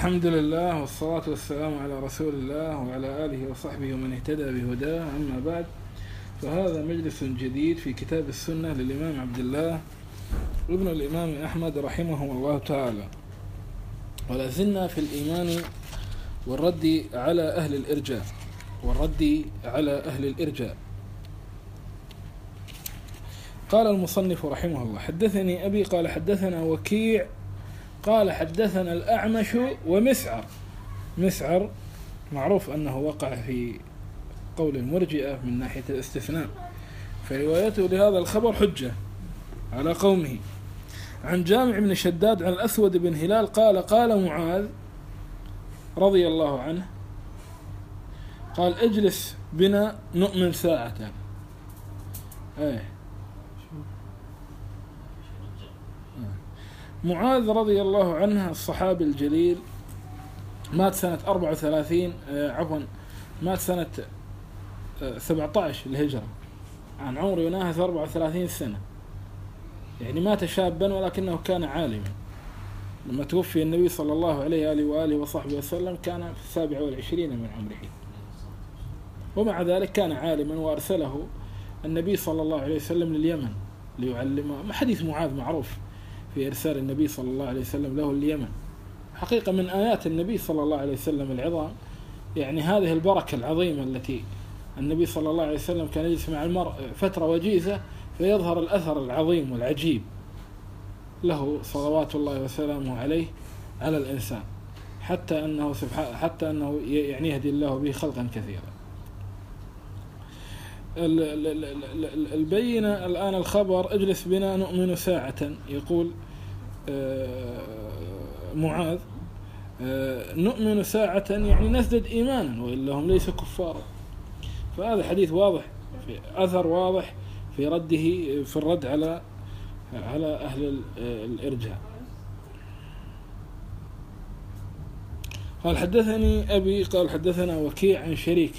الحمد لله والصلاة والسلام على رسول الله وعلى آله وصحبه ومن اهتدى بهداه. أما بعد، فهذا مجلس جديد في كتاب السنة للإمام عبد الله ابن الإمام أحمد رحمه الله تعالى، ولا زلنا في الإيمان والرد على أهل الإرجاء. قال المصنف رحمه الله: حدثني أبي قال حدثنا وكيع قال حدثنا الأعمش ومسعر. مسعر معروف أنه وقع في قول المرجئة من ناحية الاستثناء، فروايته لهذا الخبر حجة على قومه. عن جامع بن شداد عن الأسود بن هلال قال معاذ رضي الله عنه قال: اجلس بنا نؤمن ساعة. معاذ رضي الله عنه الصحابي الجليل، مات سنة 34 مات سنة 17 الهجرة، عن عمر يناهز 34 سنة، يعني مات شابا ولكنه كان عالما. لما توفي النبي صلى الله عليه وآله وصحبه وسلم كان في 27 من عمره، ومع ذلك كان عالما، وأرسله النبي صلى الله عليه وسلم لليمن ليعلمه. حديث معاذ معروف في إرسال النبي صلى الله عليه وسلم له اليمن، حقيقة من آيات النبي صلى الله عليه وسلم العظام، يعني هذه البركة العظيمة التي النبي صلى الله عليه وسلم كان يجلس مع المرء فترة وجيزة فيظهر الأثر العظيم والعجيب له صلوات الله وسلامه عليه على الإنسان، حتى أنه يعني يهدي الله به خلقا كثيرا. البينة الآن الخبر: اجلس بنا نؤمن ساعة. يقول معاذ: نؤمن ساعة يعني نزدد إيمانا، وإلا هم ليسوا كفارا. فهذا حديث واضح، في أثر واضح في رده، في الرد على أهل الإرجاء. قال: حدثني أبي قال حدثنا وكيع عن شريك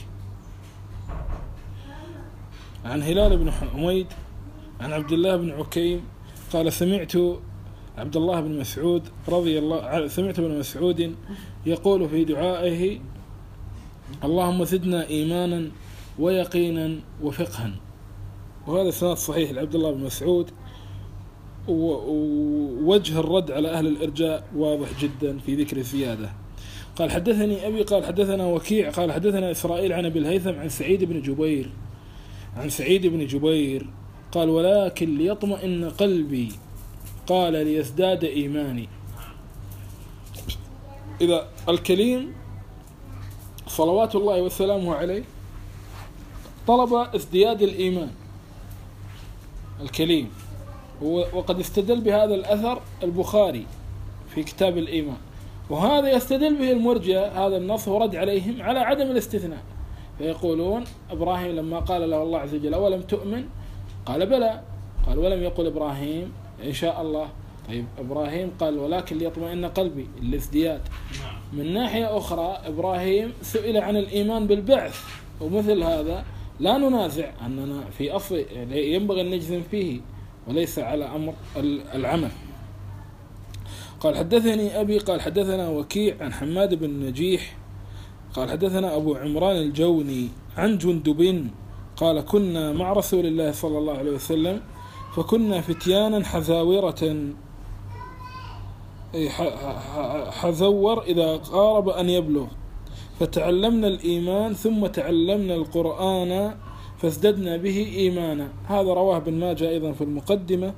عن هلال بن حميد عن عبد الله بن عكيم قال: سمعت عبد الله بن مسعود سمعت ابن مسعود يقول في دعائه: اللهم زدنا إيمانا ويقينا وفقها. وهذا سند صحيح لعبد الله بن مسعود، ووجه الرد على أهل الإرجاء واضح جدا في ذكر الزيادة. قال: حدثني أبي قال حدثنا وكيع قال حدثنا إسرائيل عن أبي الهيثم عن سعيد بن جبير قال: ولكن ليطمئن قلبي قال ليزداد إيماني. إذا الكليم صلوات الله وسلامه عليه طلب ازدياد الإيمان الكليم، وقد استدل بهذا الأثر البخاري في كتاب الإيمان، وهذا يستدل به المرجئة. هذا النص ورد عليهم على عدم الاستثناء، فيقولون: إبراهيم لما قال له الله عز وجل: أولم تؤمن؟ قال: بلى. قال: ولم يقل إبراهيم إن شاء الله. طيب، إبراهيم قال: ولكن ليطمئن قلبي، الازدياد. من ناحية أخرى إبراهيم سئل عن الإيمان بالبعث، ومثل هذا لا ننازع أننا في أصل ينبغي أن نجزم فيه وليس على أمر العمل. قال: حدثني أبي قال حدثنا وكيع عن حماد بن نجيح قال حدثنا أبو عمران الجوني عن جندب قال: كنا مع رسول الله صلى الله عليه وسلم فكنا فتيانا حذاورة، حذور إذا قارب أن يبلغ، فتعلمنا الإيمان ثم تعلمنا القرآن فازددنا به إيمانا. هذا رواه ابن ماجه أيضا في المقدمة،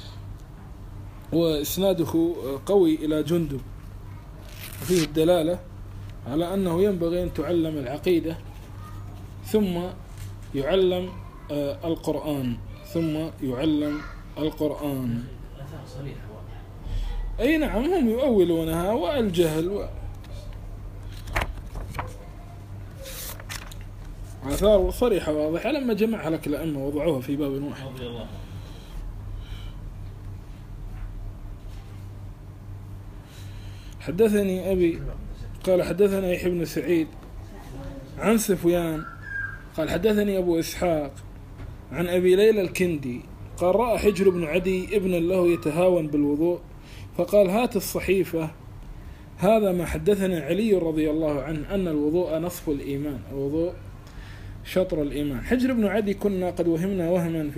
وإسناده قوي إلى جندب، وفيه الدلالة على أنه ينبغي أن تعلم العقيدة ثم يعلم القرآن أي نعم، هم يؤولونها والجهل آثار صريحة واضحة لما جمعها لك الأئمة وضعوها في باب واحد. حدثني أبي قال حدثنا يحيى بن سعيد عن سفيان قال حدثني أبو إسحاق عن أبي ليلى الكندي قال: رأى حجر بن عدي ابن له يتهاون بالوضوء، فقال: هات الصحيفة هذا ما حدثنا علي رضي الله عنه أن الوضوء نصف الإيمان، الوضوء شطر الإيمان. حجر بن عدي كنا قد وهمنا وهما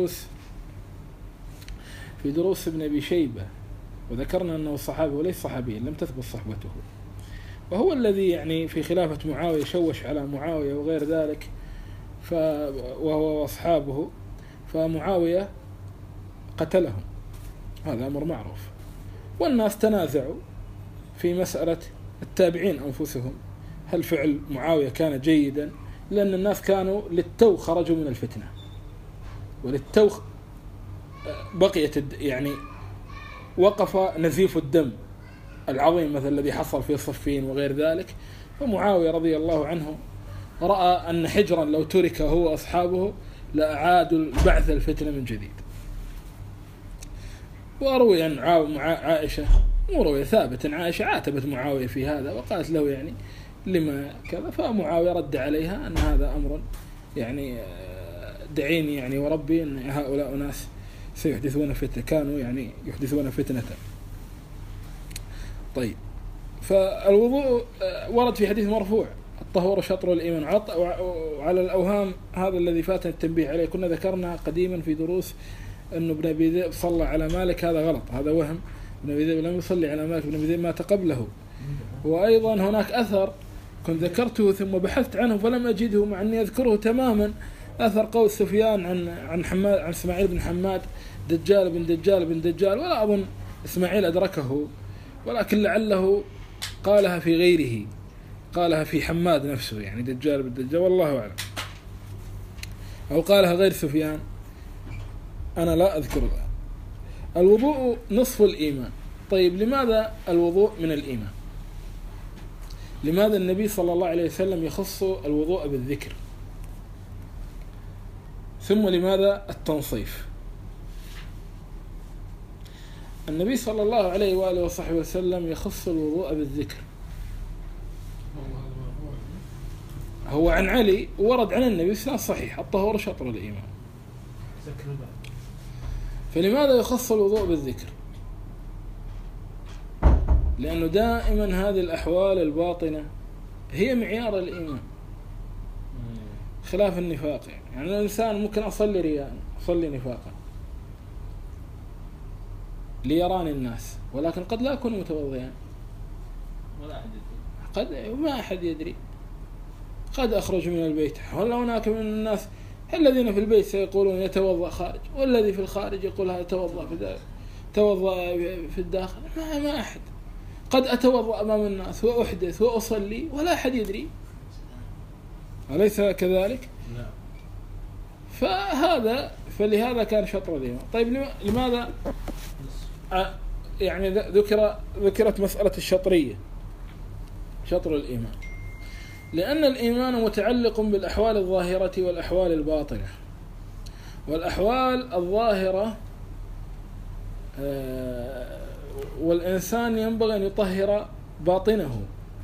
في دروس ابن أبي شيبة، وذكرنا أنه صحابي وليس صحابيا، لم تثبت صحبته، وهو الذي يعني في خلافة معاوية شوش على معاوية وغير ذلك، وهو وأصحابه، فمعاوية قتلهم، هذا أمر معروف. والناس تنازعوا في مسألة التابعين أنفسهم، هل فعل معاوية كان جيدا؟ لأن الناس كانوا للتو خرجوا من الفتنة، وللتو بقيت يعني وقف نزيف الدم العظيم مثل الذي حصل في صفين وغير ذلك. فمعاوية رضي الله عنه رأى أن حجرا لو ترك هو وأصحابه لأعادوا بعث الفتنة من جديد. وروي عن عائشة، وروي ثابت عن عائشة عاتبت معاوية في هذا وقالت له يعني لما كذا، فمعاوية رد عليها أن هذا أمر يعني دعيني يعني وربي أن هؤلاء ناس سيحدثون فتنة، كانوا يعني يحدثون فتنة. طيب، فالوضوء ورد في حديث مرفوع الطهور شطر الإيمان. وعلى الأوهام هذا الذي فاتنا التنبيه عليه، كنا ذكرنا قديما في دروس أن ابن أبي ذئب صلى على مالك، هذا غلط، هذا وهم. ابن أبي ذئب لم يصلي على مالك، ابن أبي ذئب مات قبله. وأيضا هناك أثر كنت ذكرته ثم بحثت عنه فلم أجده، مع أني أذكره تماما، أثر قول سفيان عن حماد، عن إسماعيل بن حماد، دجال بن دجال بن دجال، ولا أظن إسماعيل أدركه، ولكن لعله قالها في غيره، قالها في حماد نفسه يعني دجال بن دجال، والله أعلم، أو قالها غير سفيان، أنا لا أذكر الآن. الوضوء نصف الإيمان. طيب، لماذا الوضوء من الإيمان؟ لماذا النبي صلى الله عليه وسلم يخص الوضوء بالذكر؟ ثم لماذا التنصيف؟ النبي صلى الله عليه وآله وصحبه وسلم يخص الوضوء بالذكر، هو عن علي ورد عن النبي سنة صحيح الطهور شطر الإيمان. فلماذا يخص الوضوء بالذكر؟ لأنه دائما هذه الأحوال الباطنة هي معيار الإيمان، خلاف النفاق. يعني الإنسان ممكن أصلي رياء، أصلي نفاقا ليراني الناس، ولكن قد لا أكون متوضئا، قد ما أحد يدري، قد أخرج من البيت، ولا هناك من الناس الذين في البيت سيقولون يتوضأ خارج، والذي في الخارج يقول هذا توضأ في الداخل، ما أحد. قد أتوضأ أمام الناس وأحدث وأصلي ولا أحد يدري، أليس كذلك؟ فلهذا كان شطر الإيمان. طيب، لماذا يعني ذكرت مسألة الشطرية، شطر الإيمان؟ لأن الإيمان متعلق بالأحوال الظاهرة والأحوال الباطنة. والأحوال الظاهرة والإنسان ينبغي أن يطهر باطنه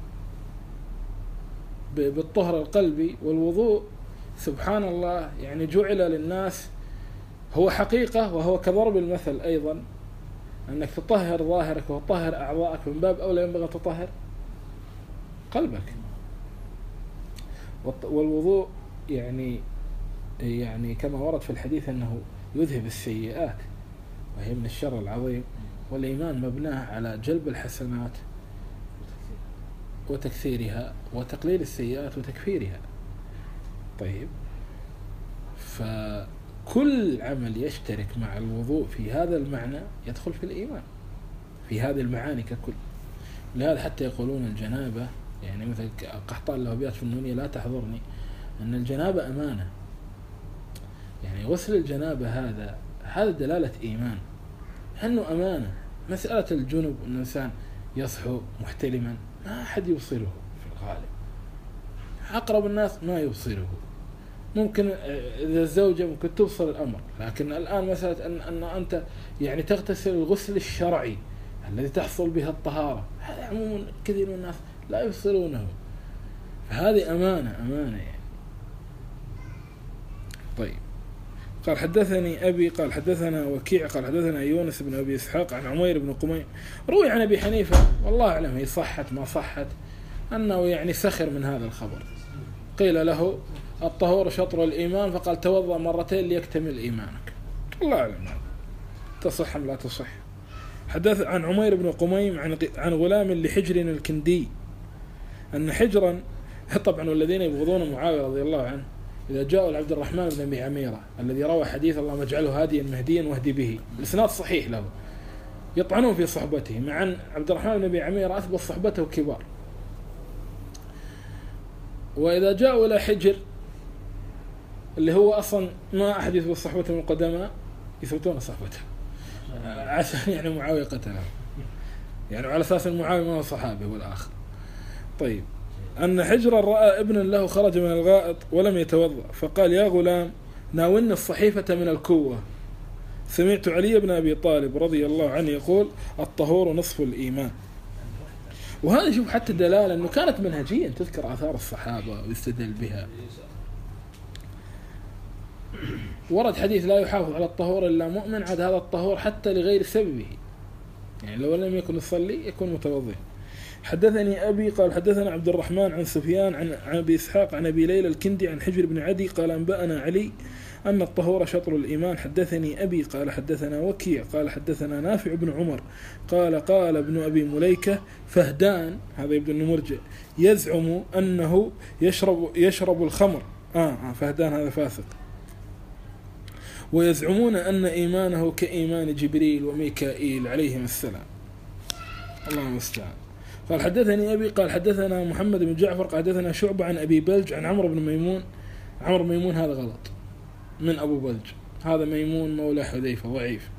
بالطهر القلبي. والوضوء سبحان الله يعني جعل للناس، هو حقيقة وهو كضرب المثل أيضا، أنك تطهر ظاهرك وتطهر أعضائك، من باب أولى ينبغي أن تطهر قلبك. والوضوء يعني كما ورد في الحديث أنه يذهب السيئات وهي من الشر العظيم. والإيمان مبناه على جلب الحسنات وتكثيرها، وتقليل السيئات وتكفيرها. طيب، فكل عمل يشترك مع الوضوء في هذا المعنى يدخل في الإيمان، في هذه المعاني ككل. لهذا حتى يقولون الجنابة، يعني مثل قحطان له أبيات في النونية لا تحضرني، أن الجنابة أمانة. يعني غسل الجنابة هذا دلالة إيمان، أنه أمانة. مسألة الجنب أن الإنسان يصحو محتلما ما أحد يبصره في الغالب، أقرب الناس ما يبصره. ممكن إذا الزوجة ممكن تبصر الأمر، لكن الآن مسألة أن أنت يعني تغتسل الغسل الشرعي الذي تحصل بها الطهارة، هذا عموما كثير من الناس لا يبصرونه، فهذه أمانة يعني. طيب، قال حدثني أبي قال حدثنا وكيع قال حدثنا يونس بن أبي إسحاق عن عمير بن قميم. روي عن أبي حنيفة والله أعلم هي صحت ما صحت أنه يعني سخر من هذا الخبر. قيل له الطهور شطر الإيمان فقال توضأ مرتين ليكتمل إيمانك. الله أعلم تصح أم لا تصح. حدث عن عمير بن قميم عن غلام لحجر الكندي أن حجرا، طبعا والذين يبغضون معاوية رضي الله عنه إذا جاءوا لعبد الرحمن بن أبي عميرة الذي روى حديث اللهم اجعله هاديا مهديا واهدي به، الإسناد صحيح له، يطعنون في صحبته، مع أن عبد الرحمن بن أبي عميرة أثبت صحبته كبار. وإذا جاءوا إلى حجر اللي هو أصلا ما أحد يثبت صحبته من القدماء يثبتون صحبته عشان يعني معاوية قتله، يعني على أساس معاوية ما هو صحابي والآخر. طيب أن حجرا رأى ابنا له خرج من الغائط ولم يتوضأ فقال يا غلام ناولني الصحيفة من الكوة. سمعت علي بن أبي طالب رضي الله عنه يقول الطهور نصف الإيمان. وهذا شوف حتى دلالة أنه كانت منهجية تذكر آثار الصحابة ويستدل بها. ورد حديث لا يحافظ على الطهور إلا مؤمن، عاد هذا الطهور حتى لغير سببه، يعني لو لم يكن يصلي يكون متوضئ. حدثني أبي قال حدثنا عبد الرحمن عن سفيان عن أبي إسحاق عن أبي ليلى الكندي عن حجر بن عدي قال أنبأنا علي أن الطهور شطر الإيمان. حدثني أبي قال حدثنا وكيع قال حدثنا نافع بن عمر قال ابن أبي مليكة فهدان هذا ابن مرجع يزعم أنه يشرب الخمر. فهدان هذا فاسق. ويزعمون أن إيمانه كإيمان جبريل وميكائيل عليهم السلام. الله المستعان. قال حدثني أبي قال حدثنا محمد بن جعفر قال حدثنا شعبة عن أبي بلج عن عمرو بن ميمون. عمرو ميمون هذا غلط من أبو بلج، هذا ميمون مولى حذيفة ضعيف،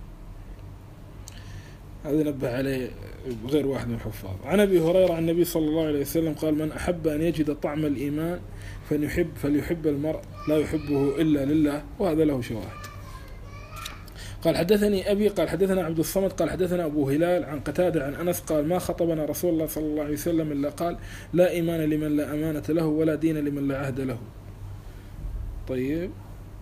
هذا نبه عليه غير واحد من الحفاظ. عن أبي هريرة عن النبي صلى الله عليه وسلم قال من أحب أن يجد طعم الإيمان فليحب المرء لا يحبه إلا لله، وهذا له شواهد. قال حدثني أبي قال حدثنا عبد الصمد قال حدثنا أبو هلال عن قتادة عن أنس قال ما خطبنا رسول الله صلى الله عليه وسلم إلا قال لا إيمان لمن لا أمانة له ولا دين لمن لا عهد له. طيب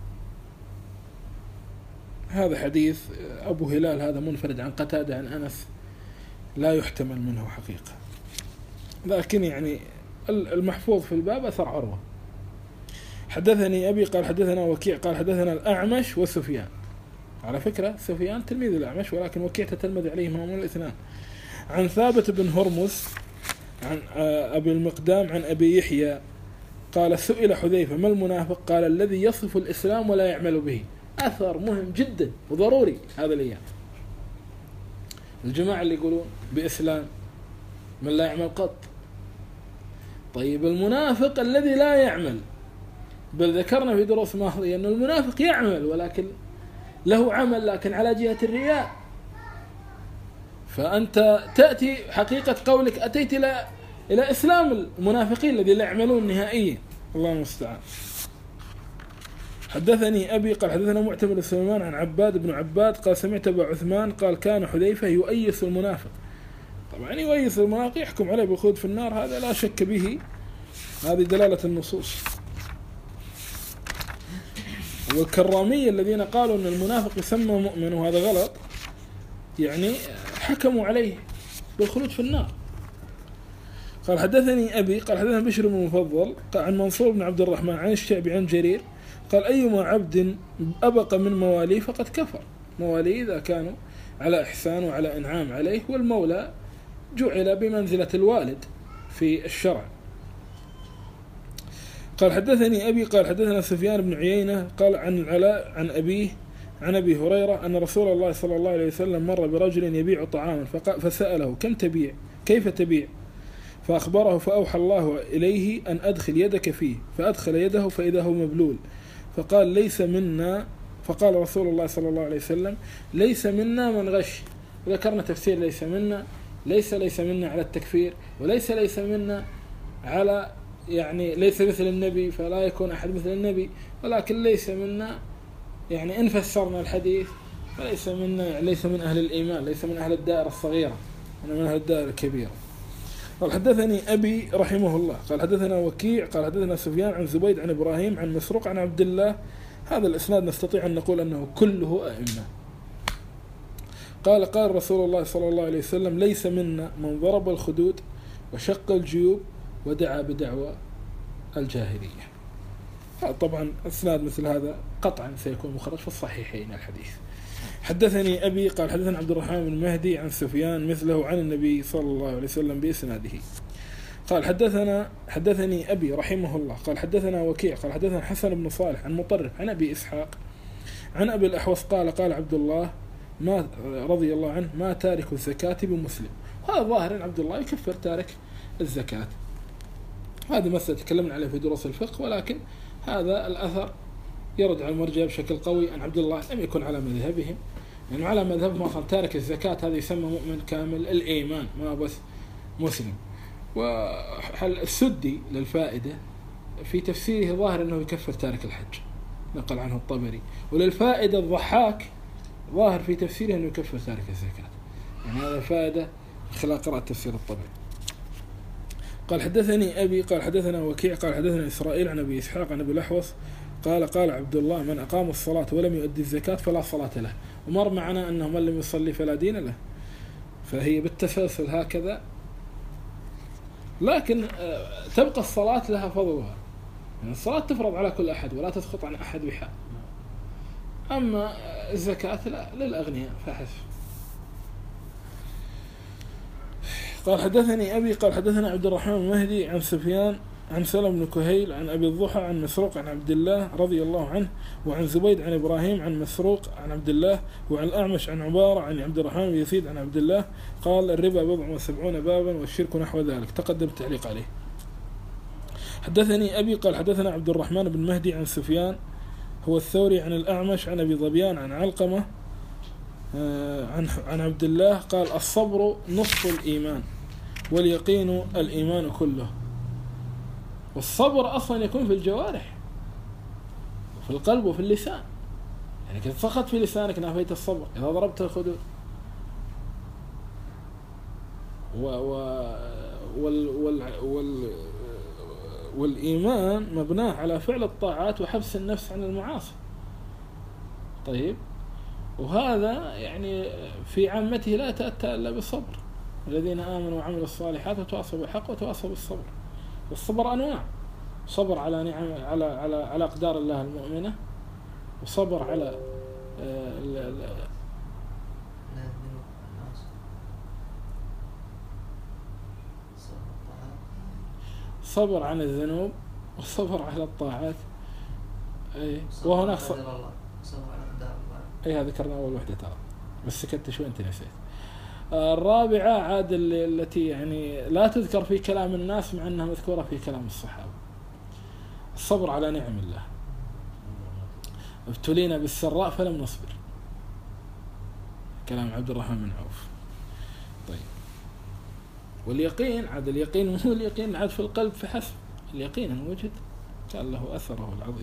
هذا حديث أبو هلال هذا منفرد عن قتادة عن أنس لا يحتمل منه حقيقة، لكن يعني المحفوظ في الباب أثر عروة. حدثني أبي قال حدثنا وكيع قال حدثنا الأعمش وسفيان. على فكرة سفيان تلميذ الأعمش ولكن وكيع تتلمذ عليهما من الاثنان. عن ثابت بن هرمز عن أبي المقدام عن أبي يحيى قال سئل حذيفة ما المنافق قال الذي يصف الإسلام ولا يعمل به. أثر مهم جدا وضروري هذا الأيام. الجماعة اللي يقولون بإسلام من لا يعمل قط. طيب المنافق الذي لا يعمل، بل ذكرنا في دروس ماضية أن المنافق يعمل ولكن له عمل لكن على جهة الرياء. فأنت تأتي حقيقة قولك أتيت إلى إسلام المنافقين الذي لا يعملون نهائيا. الله المستعان. حدثني أبي قال حدثنا معتمر بن سليمان عن عباد بن عباد قال سمعت أبا عثمان قال كان حذيفة يؤيس المنافق. طبعا يؤيس المنافق يحكم عليه بالخلود في النار، هذا لا شك به، هذه دلالة النصوص. والكرامية الذين قالوا أن المنافق يسمى مؤمن وهذا غلط يعني حكموا عليه بالخلود في النار. قال حدثني أبي قال حدثنا بشر بن المفضل عن منصور بن عبد الرحمن عن الشعبي عن جرير قال أيما عبد أبق من مواليه فقد كفر. مواليه إذا كانوا على إحسان وعلى إنعام عليه، والمولى جعل بمنزلة الوالد في الشرع. قال حدثني أبي قال حدثنا سفيان بن عيينة قال عن العلاء عن أبيه عن أبي هريرة أن رسول الله صلى الله عليه وسلم مر برجل يبيع طعاما فسأله كم تبيع كيف تبيع، فأخبره فأوحى الله إليه أن أدخل يدك فيه، فأدخل يده فإذا هو مبلول، فقال ليس منا، فقال رسول الله صلى الله عليه وسلم ليس منا من غش. ذكرنا تفسير ليس منا، ليس منا على التكفير، وليس منا على يعني ليس مثل النبي فلا يكون أحد مثل النبي، ولكن ليس منا يعني إن فسرنا الحديث فليس منا ليس من أهل الإيمان، ليس من أهل الدائرة الصغيرة، أنا من أهل الدائرة الكبيرة. قال حدثني أبي رحمه الله قال حدثنا وكيع قال حدثنا سفيان عن زبيد عن إبراهيم عن مسروق عن عبد الله هذا الإسناد نستطيع أن نقول أنه كله أئمة. قال رسول الله صلى الله عليه وسلم: ليس منا من ضرب الخدود وشق الجيوب ودعا بدعوى الجاهلية. طبعا إسناد مثل هذا قطعا سيكون مخرج في الصحيحين الحديث. حدثني أبي قال حدثنا عبد الرحمن بن مهدي عن سفيان مثله عن النبي صلى الله عليه وسلم بإسناده. قال حدثني أبي رحمه الله قال حدثنا وكيع قال حدثنا حسن بن صالح عن مطرف عن أبي إسحاق عن أبي الأحوص قال عبد الله ما رضي الله عنه: ما تارك الزكاة بمسلم. هذا ظاهر أن عبد الله يكفر تارك الزكاة. هذه مسألة تكلمنا عليه في دروس الفقه، ولكن هذا الأثر يرد على المرجئة بشكل قوي أن عبد الله لم يكن على مذهبهم، يعني على مذهبهم أصلا تارك الزكاة هذا يسمى مؤمن كامل الإيمان ما بس مسلم. والسدي للفائدة في تفسيره ظاهر أنه يكفر تارك الحج، نقل عنه الطبري. وللفائدة الضحاك ظاهر في تفسيره أنه يكفر تارك الزكاة، يعني هذا فائدة خلال قراءة تفسير الطبري. قال حدثني أبي قال حدثنا وكيع قال حدثنا إسرائيل عن أبي إسحاق عن أبي الأحوص قال عبد الله: من أقام الصلاة ولم يؤدي الزكاة فلا صلاة له. ومر معنا أنه من لم يصلي فلا دين له، فهي بالتسلسل هكذا. لكن تبقى الصلاة لها فضلها، يعني الصلاة تفرض على كل أحد ولا تسقط عن أحد بحال. أما الزكاة لا، للأغنياء فحسب. قال حدثني أبي قال حدثنا عبد الرحمن المهدي عن سفيان عن سلم بن كهيل عن أبي الضحى عن مسروق عن عبد الله رضي الله عنه، وعن زبيد عن إبراهيم عن مسروق عن عبد الله، وعن الأعمش عن عبارة عن عبد الرحمن بن يزيد عن عبد الله قال: الربا 74 بابا والشرك نحو ذلك. تقدم التعليق عليه. حدثني أبي قال حدثنا عبد الرحمن بن مهدي عن سفيان هو الثوري عن الأعمش عن أبي ظبيان عن علقمة عن عبد الله قال: الصبر نصف الإيمان واليقين الإيمان كله. والصبر أصلا يكون في الجوارح وفي القلب وفي اللسان، يعني كذا فقط في لسانك نافيت الصبر إذا ضربت الخدود. والإيمان مبناه على فعل الطاعات وحبس النفس عن المعاصي. طيب، وهذا يعني في عامته لا تأتى إلا بالصبر. الذين آمنوا وعملوا الصالحات وتواصوا بالحق وتواصوا بالصبر. والصبر أنواع: صبر على نعم على أقدار الله المؤمنة، وصبر على صبر عن الذنوب والصبر على الطاعات. وهناك هذا ذكرنا أول وحدة ترى، بس سكت شوي أنت نسيت. الرابعة عاد التي يعني لا تذكر في كلام الناس مع أنها مذكورة في كلام الصحابة: الصبر على نعم الله. ابتلينا بالسراء فلم نصبر، كلام عبد الرحمن بن عوف. طيب، واليقين عاد اليقين مو اليقين عاد في القلب فحسب، اليقين أن وجد كان له أثره العظيم.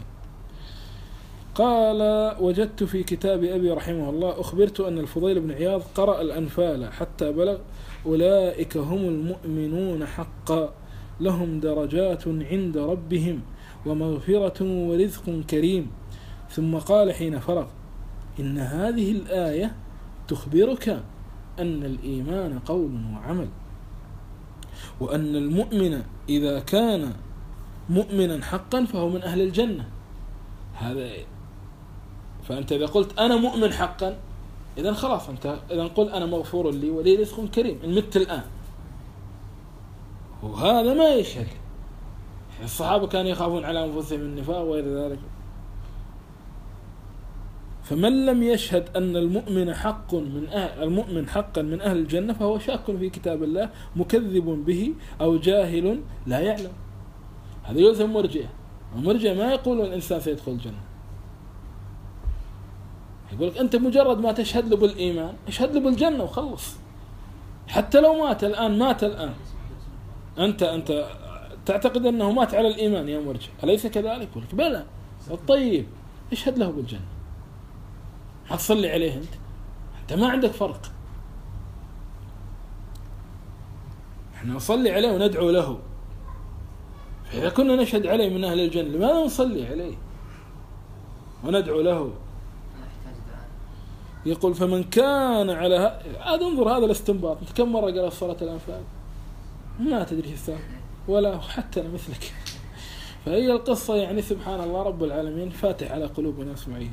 قال: وجدت في كتاب أبي رحمه الله أخبرت أن الفضيل بن عياض قرأ الأنفال حتى بلغ: أولئك هم المؤمنون حقا لهم درجات عند ربهم ومغفرة ورزق كريم. ثم قال حين فرغ: إن هذه الآية تخبرك أن الإيمان قول وعمل، وأن المؤمن إذا كان مؤمنا حقا فهو من أهل الجنة. هذا فأنت إذا قلت أنا مؤمن حقا إذن خلاص أنت إذن قل أنا مغفور لي ولي رزق كريم إن مت الآن. وهذا ما يشهد. الصحابة كانوا يخافون على أنفسهم النفاق وغير ذلك. فمن لم يشهد أن المؤمن حقا من أهل الجنة فهو شاك في كتاب الله مكذب به أو جاهل لا يعلم. هذا يلزم مرجئة. المرجئة ما يقول الإنسان سيدخل الجنة، يقول لك أنت مجرد ما تشهد له بالإيمان اشهد له بالجنة وخلص، حتى لو مات الآن أنت تعتقد أنه مات على الإيمان يا مرجئ، أليس كذلك؟ يقول لك بلى. الطيب اشهد له بالجنة، هتصلي عليه أنت ما عندك فرق. احنا نصلي عليه وندعو له، فإذا كنا نشهد عليه من أهل الجنة لماذا نصلي عليه؟ وندعو له. يقول فمن كان على هذا انظر هذا الاستنباط. كم مرة قرأ صلاة الأنفال؟ ما تدري السالفة ولا حتى أنا مثلك. فهي القصة يعني سبحان الله رب العالمين فاتح على قلوبنا أسمعيه.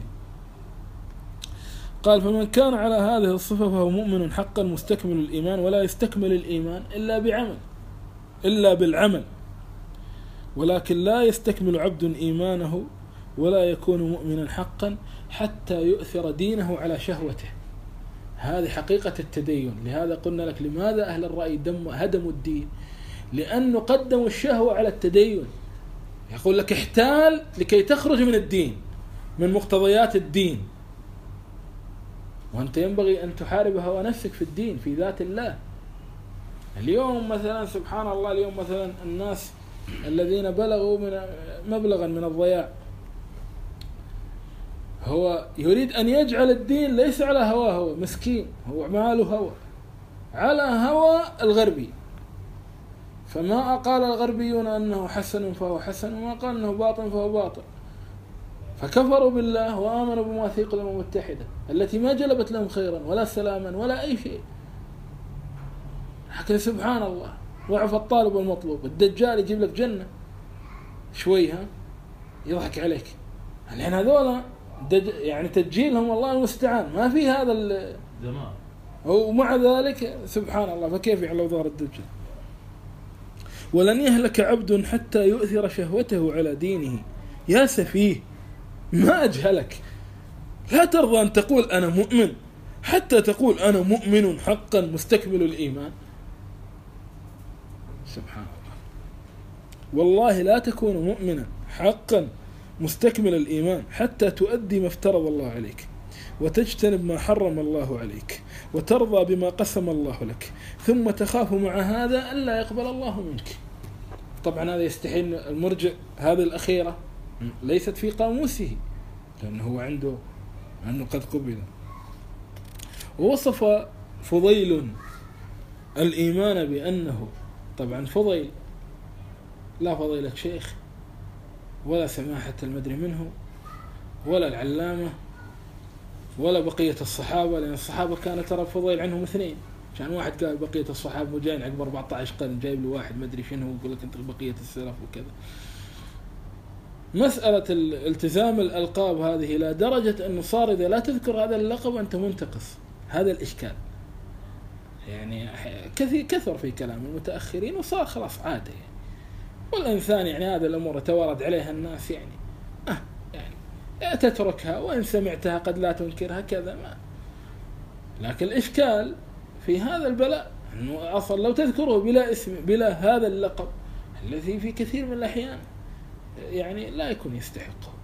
قال فمن كان على هذه الصفة فهو مؤمن حقا مستكمل الإيمان، ولا يستكمل الإيمان إلا بالعمل، ولكن لا يستكمل عبد إيمانه ولا يكون مؤمنا حقا حتى يؤثر دينه على شهوته. هذه حقيقة التدين. لهذا قلنا لك لماذا أهل الرأي هدموا الدين؟ لأنه قدموا الشهوة على التدين. يقول لك احتال لكي تخرج من الدين، من مقتضيات الدين، وأنت ينبغي أن تحارب هوى نفسك في الدين في ذات الله. اليوم مثلا سبحان الله، اليوم مثلا الناس الذين بلغوا مبلغا من الضياع، هو يريد أن يجعل الدين ليس على هواه مسكين، هو ماله هوى على هوى الغربي. فما قال الغربيون أنه حسن فهو حسن، وما قال أنه باطل فهو باطل. فكفروا بالله وآمنوا بمواثيق الأمم المتحدة التي ما جلبت لهم خيرا ولا سلاما ولا أي شيء. لكن سبحان الله ضعف الطالب والمطلوب. الدجال يجيب لك جنة شوي يضحك عليك. الحين هذولا يعني تدجيلهم الله المستعان ما في هذا زمان، ومع ذلك سبحان الله فكيف يعلو ظهر الدجال. ولن يهلك عبد حتى يؤثر شهوته على دينه. يا سفيه ما أجهلك، لا ترضى أن تقول أنا مؤمن حتى تقول أنا مؤمن حقا مستكمل الإيمان. سبحان الله. والله لا تكون مؤمنا حقا مستكمل الإيمان حتى تؤدي ما افترض الله عليك، وتجتنب ما حرم الله عليك، وترضى بما قسم الله لك، ثم تخاف مع هذا ألا يقبل الله منك. طبعا هذا يستحيل المرجع، هذه الأخيرة ليست في قاموسه لأنه هو عنده أنه قد قبل. ووصف فضيل الإيمان بأنه، طبعا فضيل لا فضيلة شيخ ولا سماحة المدري منه ولا العلامة ولا بقية الصحابة، لأن الصحابة كانت ترى فضيل عنهم اثنين. كان واحد قال بقية الصحابة وجاين عقب 14 قرن جايب له واحد مدري شنو ويقول لك انت بقية السلف وكذا. مسألة الالتزام الألقاب هذه إلى درجة أنه صار إذا لا تذكر هذا اللقب أنت منتقص. هذا الإشكال يعني كثر في كلام المتأخرين وصار خلاص عادة يعني. والإنسان يعني هذا الأمور توارد عليها الناس يعني يعني تتركها، وإن سمعتها قد لا تنكرها كذا ما. لكن الإشكال في هذا البلاء أنه أصلا لو تذكره بلا اسم بلا هذا اللقب الذي في كثير من الأحيان يعني لا يكون يستحقه،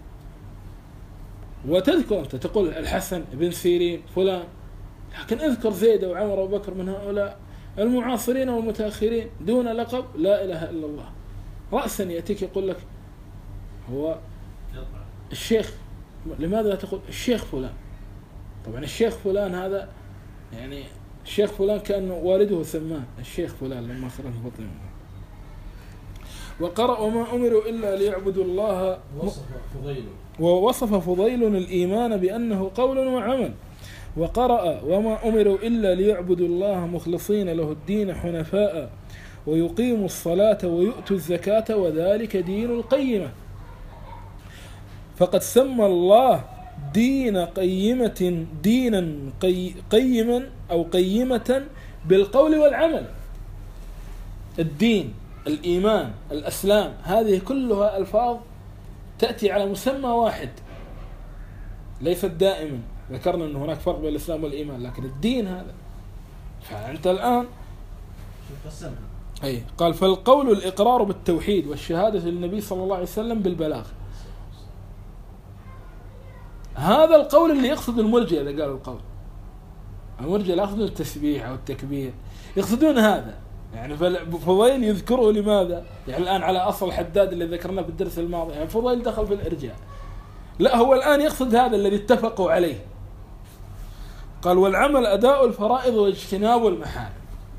وتذكر أنت تقول الحسن بن سيرين فلان، لكن اذكر زيد وعمر وبكر من هؤلاء المعاصرين والمتأخرين دون لقب لا إله إلا الله. رأسا يأتيك يقول لك هو الشيخ، لماذا لا تقول الشيخ فلان؟ طبعا الشيخ فلان هذا يعني الشيخ فلان كأنه والده سماه الشيخ فلان لما خرج في بطن أمه. وقرأ وما أمروا إلا ليعبدوا الله. ووصف فضيل الإيمان بأنه قول وعمل. وقرأ وما أمروا إلا ليعبدوا الله مخلصين له الدين حنفاء ويقيموا الصلاة ويؤتوا الزكاة وذلك دين القيمة. فقد سمى الله دين قيمة دينا قيما أو قيمة بالقول والعمل. الدين، الإيمان، الأسلام، هذه كلها ألفاظ تأتي على مسمى واحد ليست دائما. ذكرنا أن هناك فرق بين الإسلام والإيمان، لكن الدين هذا. فأنت الآن أي قال فالقول الإقرار بالتوحيد والشهادة للنبي صلى الله عليه وسلم بالبلاغ. هذا القول اللي يقصد المرجئة. إذا قالوا القول المرجئة لا يقصدون التسبيح أو التكبير، يقصدون هذا يعني. فضيل يذكره لماذا؟ يعني الآن على أصل حداد اللي ذكرناه في الدرس الماضي، يعني فضيل دخل في الإرجاء. لا، هو الآن يقصد هذا الذي اتفقوا عليه. قال والعمل أداء الفرائض واجتناب المحارم.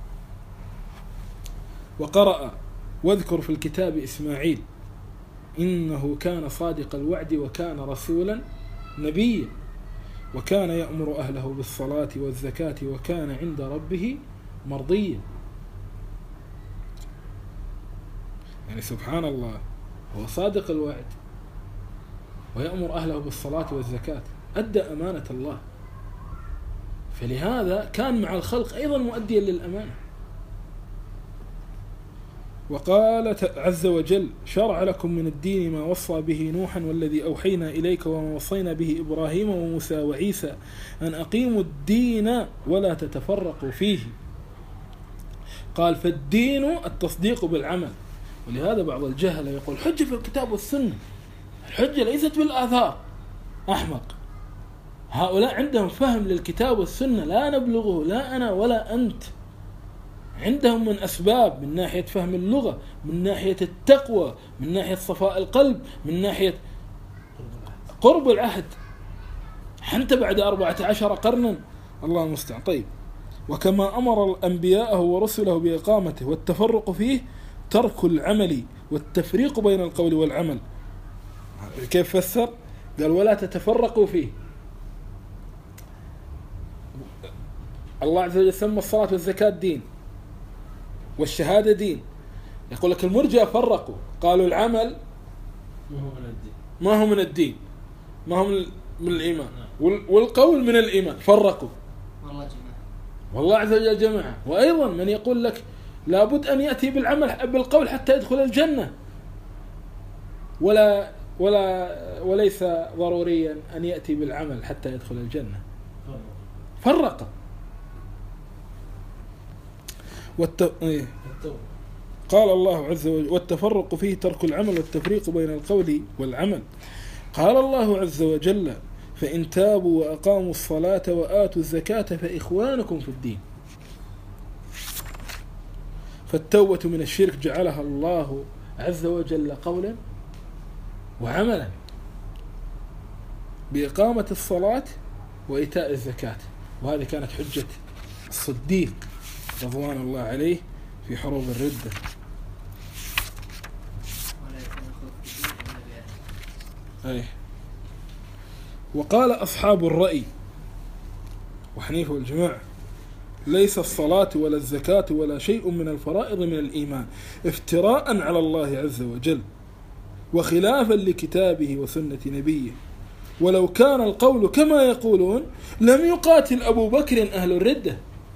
وقرأ واذكر في الكتاب إسماعيل إنه كان صادق الوعد وكان رسولا نبيا وكان يأمر أهله بالصلاة والزكاة وكان عند ربه مرضيا. يعني سبحان الله، هو صادق الوعد ويأمر أهله بالصلاة والزكاة، أدى أمانة الله، فلهذا كان مع الخلق أيضا مؤديا للأمانة. وقال عز وجل: شرع لكم من الدين ما وصى به نوحا والذي أوحينا إليك وما وصينا به إبراهيم وموسى وعيسى أن أقيموا الدين ولا تتفرقوا فيه. قال: فالدين التصديق بالعمل. ولهذا بعض الجهلة يقول حجة في الكتاب والسنة، الحجة ليست بالآثار. أحمق. هؤلاء عندهم فهم للكتاب والسنة لا نبلغه لا أنا ولا أنت. عندهم من أسباب، من ناحية فهم اللغة، من ناحية التقوى، من ناحية صفاء القلب، من ناحية قرب العهد، حتى بعد 14 قرنا. الله المستعان. طيب، وكما أمر الأنبياء ورسله بإقامته والتفرق فيه ترك العمل والتفريق بين القول والعمل. كيف فسر؟ قال: ولا تتفرقوا فيه. الله عز وجل سمى الصلاة والزكاة دين والشهادة دين. يقول لك المرجئة فرقوا، قالوا العمل ما هو من الدين، ما هو من الإيمان، والقول من الإيمان، فرقوا. والله عز وجل جمعه. وأيضا من يقول لك لابد أن يأتي بالعمل بالقول حتى يدخل الجنة، وليس ضروريا أن يأتي بالعمل حتى يدخل الجنة. فرق. قال الله عز وجل: والتفرق فيه ترك العمل والتفريق بين القول والعمل. قال الله عز وجل: فإن تابوا وأقاموا الصلاة وآتوا الزكاة فإخوانكم في الدين. فالتوبة من الشرك جعلها الله عز وجل قولا وعملا بإقامة الصلاة وإيتاء الزكاة. وهذه كانت حجة الصديق رضوان الله عليه في حروب الردة. وقال أصحاب الرأي وحنيفة والجماعة: ليس الصلاة ولا الزكاة ولا شيء من الفرائض من الإيمان افتراء على الله عز وجل وخلافا لكتابه وسنة نبيه، ولو كان القول كما يقولون لم يقاتل أبو بكر أهل الردة.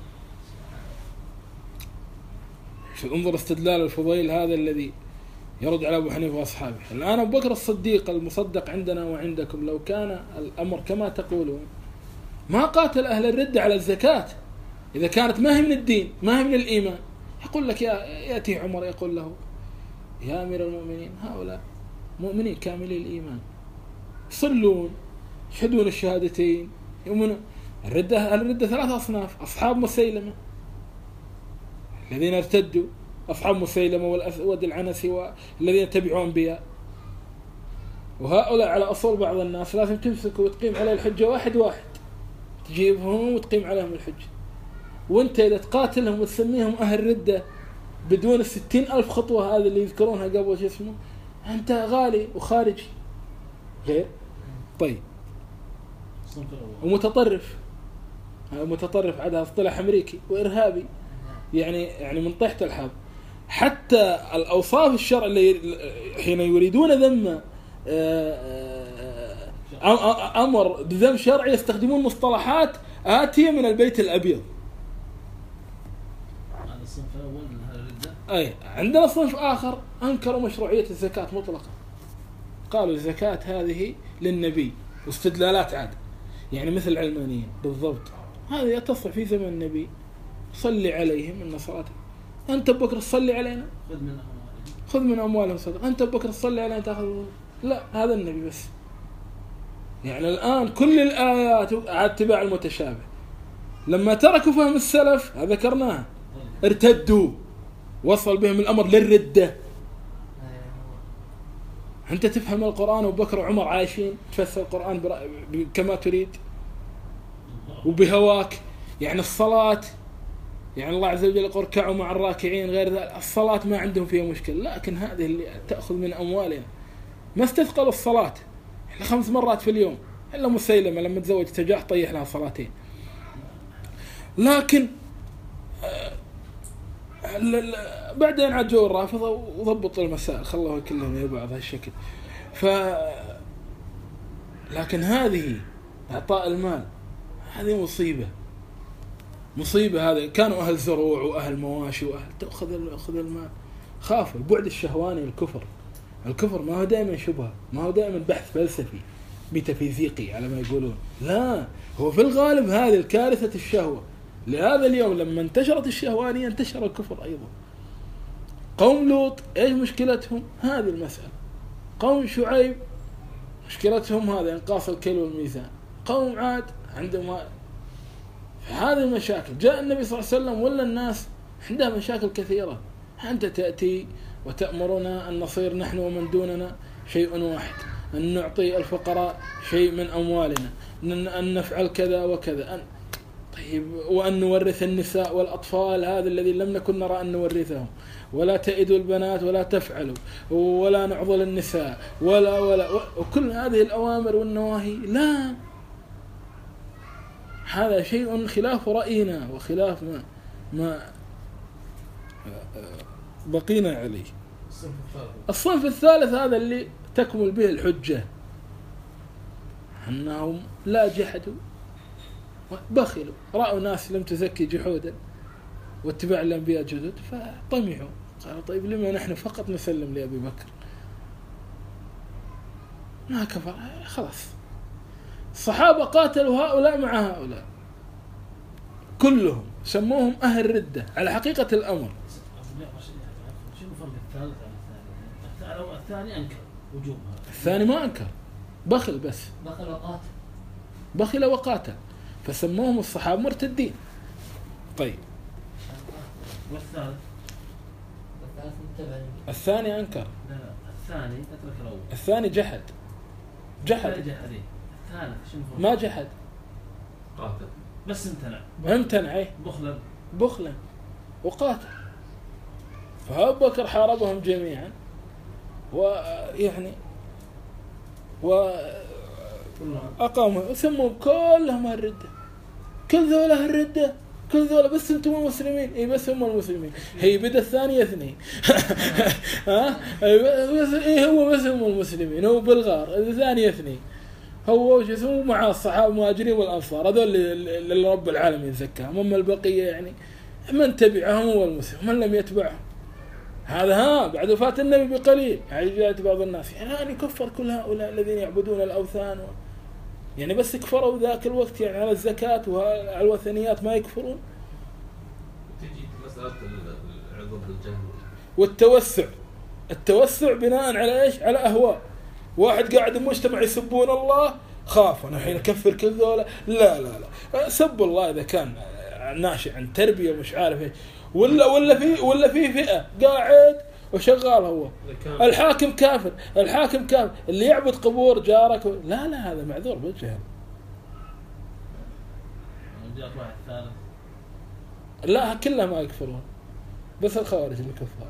انظر استدلال الفضيل هذا الذي يرد على أبو حنيفة وأصحابه. الآن أبو بكر الصديق المصدق عندنا وعندكم لو كان الأمر كما تقولون ما قاتل أهل الردة على الزكاة إذا كانت ما هي من الدين ما هي من الإيمان. يقول لك يأتي عمر يقول له: يا أمير المؤمنين، هؤلاء مؤمنين كاملي الإيمان، يصلون، يشهدون الشهادتين، يؤمنون. الردة، الردة 3 أصناف: أصحاب مسيلمة الذين ارتدوا، أصحاب مسيلمة والأسود العنسي والذين تبعوا أنبياء. وهؤلاء على أصول بعض الناس لازم تمسك وتقيم عليه الحجة واحد واحد، تجيبهم وتقيم عليهم الحجة. وانت إذا تقاتلهم وتسميهم أهل ردة بدون 60,000 خطوة هذه اللي يذكرونها قبل شو اسمه، أنت غالي وخارجي غير. طيب، ومتطرف، متطرف عادها اصطلاح أمريكي وإرهابي، يعني من طيحة الحب. حتى الأوصاف الشرع اللي حين يريدون ذم أمر بذم شرعي يستخدمون مصطلحات آتية من البيت الأبيض. هذا الصنف الأول من الردة. أي عندنا صنف آخر أنكروا مشروعية الزكاة مطلقا، قالوا الزكاة هذه للنبي، واستدلالات عاد يعني مثل العلمانيين بالضبط. هذه تصح في زمن النبي، صلي عليهم إن صلاتك. أنت بكرة تصلي علينا، خذ من أموالهم صدقة. أنت بكرة تصلي علينا تأخذ. لا، هذا النبي بس. يعني الآن كل الآيات عاد تبع المتشابه. لما تركوا فهم السلف ذكرناها، ارتدوا، وصل بهم الأمر للردة. أنت تفهم القرآن وبكر وعمر عايشين تفسر القرآن كما تريد وبهواك. يعني الصلاة، يعني الله عز وجل يقول: اركعوا مع الراكعين، غير ذلك الصلاة ما عندهم فيها مشكلة. لكن هذه اللي تأخذ من أموالنا، ما استثقل الصلاة 5 مرات في اليوم، إلا مسيلمة لما تزوج تجاح طيح لها صلاتين. لكن بعدين عجوا الرافضة وضبطوا المسائل، خلوها كلهم يا بعض هالشكل. لكن هذه إعطاء المال هذه مصيبة. هذا كانوا أهل زروع وأهل مواشي وأهل تأخذ المال. خافوا البعد الشهواني. الكفر ما هو دائما شبهة، ما هو دائما بحث فلسفي ميتافيزيقي على ما يقولون، لا، هو في الغالب هذه الكارثة الشهوة. لهذا اليوم لما انتشرت الشهوانية انتشر الكفر أيضا. قوم لوط إيش مشكلتهم؟ هذه المسألة. قوم شعيب مشكلتهم هذا انقاص الكيل والميزان. قوم عاد عندهم هذه المشاكل. جاء النبي صلى الله عليه وسلم ولا الناس عندها مشاكل كثيرة. أنت تأتي وتأمرنا أن نصير نحن ومن دوننا شيء واحد، أن نعطي الفقراء شيء من أموالنا، أن نفعل كذا وكذا، طيب، وأن نورث النساء والأطفال هذا الذي لم نكن نرى أن نورثهم، ولا تئدوا البنات ولا تفعلوا، ولا نعضل النساء، ولا وكل هذه الأوامر والنواهي. لا، هذا شيء خلاف رأينا وخلاف ما بقينا عليه. الصنف الثالث هذا اللي تكمل به الحجة، أنهم لا جحدوا بخلوا، رأوا ناس لم تزكي جحودا واتباع الأنبياء جدد فطمعوا، قالوا طيب لما نحن فقط نسلم لأبي بكر، ما كفر خلاص. الصحابة قاتلوا هؤلاء مع هؤلاء كلهم، سموهم أهل ردة على حقيقة الأمر. شنو فرق الثالث عن الثاني؟ الثاني أنكر وجوبها، الثاني ما أنكر، بخل بس، بخل وقاتل، فسموهم الصحابة مرتدين. طيب والثالث الثاني أنكر. لا الثاني أترك الأول. الثاني جحد. الثالث شنو فرق؟ ما جحد، قاتل بس امتنع بخلا وقاتل. فأبو بكر حاربهم جميعا ويعني وأقاموا وسموا كلهم الردة، كل ذولا الردة، كل ذولا بس انتم المسلمين. اي بس هم المسلمين. هي بدأ الثانية اثنين هو بس هم المسلمين، هو بالغار. الثانية اثنين هو وش اسمه مع الصحابة المهاجرين والأنصار، هذول اللي رب العالمين زكاهم. أما البقية يعني من تبعهم هو المسلم، من لم يتبعهم هذا بعد وفاة النبي بقليل يعني جاءت بعض الناس يعني كفر كل هؤلاء الذين يعبدون الأوثان يعني بس كفروا ذاك الوقت يعني على الزكاة وعلى الوثنيات ما يكفرون. تجي مسألة العذر بالجهل التوسع بناء على ايش؟ على أهواء. واحد قاعد المجتمع يسبون الله، خاف أنا حين أكفر كل ذولا. لا سب الله إذا كان ناشئ عن تربية مش عارف ايش، ولا في فئة قاعد وشغال هو الحاكم كافر اللي يعبد قبور جارك لا هذا معذور بالجهل. لا كلهم ما يكفرون، بس الخوارج اللي كفار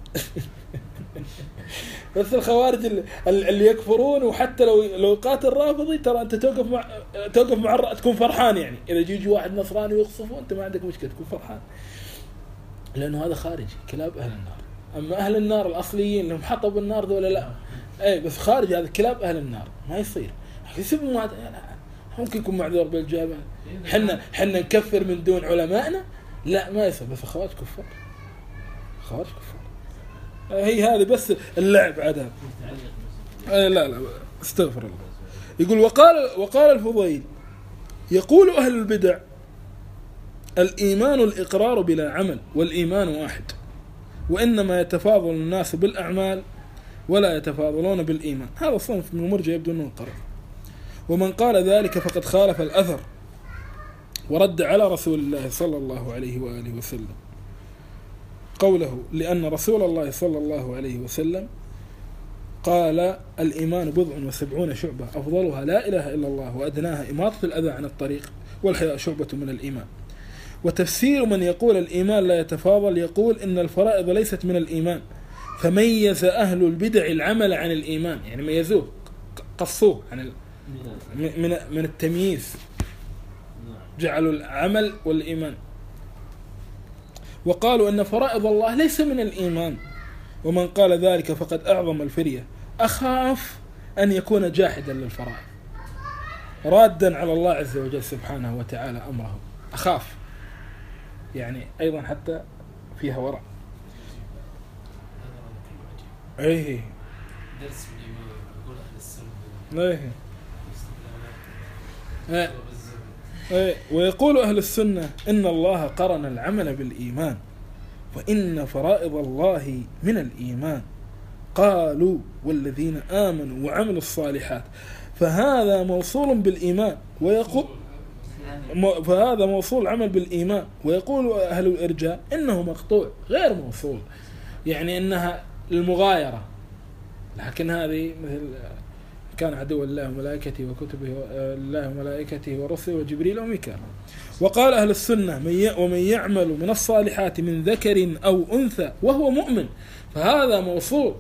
بس الخوارج اللي يكفرون. وحتى لو قاتل رافضي ترى انت توقف مع تكون فرحان، يعني اذا يجي واحد نصراني ويقصفه انت ما عندك مشكله، تكون فرحان، لانه هذا خارجي كلاب اهل النار. اما اهل النار الاصليين اللي حطوا بالنار ذولا لا، اي بس خارج هذا كلاب اهل النار ما يصير. يسب ما ممكن يكون معذور بالجامع. حنا نكفر من دون علمائنا؟ لا ما يصير، بس خوارج كفار. هي هذه بس اللعب عدم. لا استغفر الله. يقول وقال الفضيل يقول أهل البدع الإيمان الإقرار بلا عمل، والإيمان واحد، وإنما يتفاضل الناس بالأعمال ولا يتفاضلون بالإيمان. هذا صنف من المرجئة يبدو أنه انقرض، ومن قال ذلك فقد خالف الأثر ورد على رسول الله صلى الله عليه وآله وسلم قوله، لأن رسول الله صلى الله عليه وسلم قال الإيمان 70 شعبة أفضلها لا إله إلا الله وأدناها إماطة الأذى عن الطريق والحياء شعبة من الإيمان. وتفسير من يقول الإيمان لا يتفاضل يقول إن الفرائض ليست من الإيمان، فميز أهل البدع العمل عن الإيمان، يعني ميزوه قصوه من التمييز، جعلوا العمل والإيمان. وقالوا أن فرائض الله ليس من الإيمان، ومن قال ذلك فقد أعظم الفرية. أخاف أن يكون جاحدا للفرائض رادا على الله عز وجل سبحانه وتعالى أمره. أخاف يعني أيضا حتى فيها ورع. أيه درس من الإمام يقول أهل السنة. ويقول أهل السنة إن الله قرن العمل بالإيمان، وإن فرائض الله من الإيمان. قالوا والذين آمنوا وعملوا الصالحات، فهذا موصول بالإيمان. ويقول فهذا موصول عمل بالإيمان. ويقول أهل الإرجاء إنه مقطوع غير موصول، يعني إنها المغايرة، لكن هذه مثل كان عدو الله وملائكته وكتبه الله وملائكته ورسله وجبريل وميكائيل. وقال أهل السنة ومن يعمل من الصالحات من ذكر أو أنثى وهو مؤمن، فهذا موصول.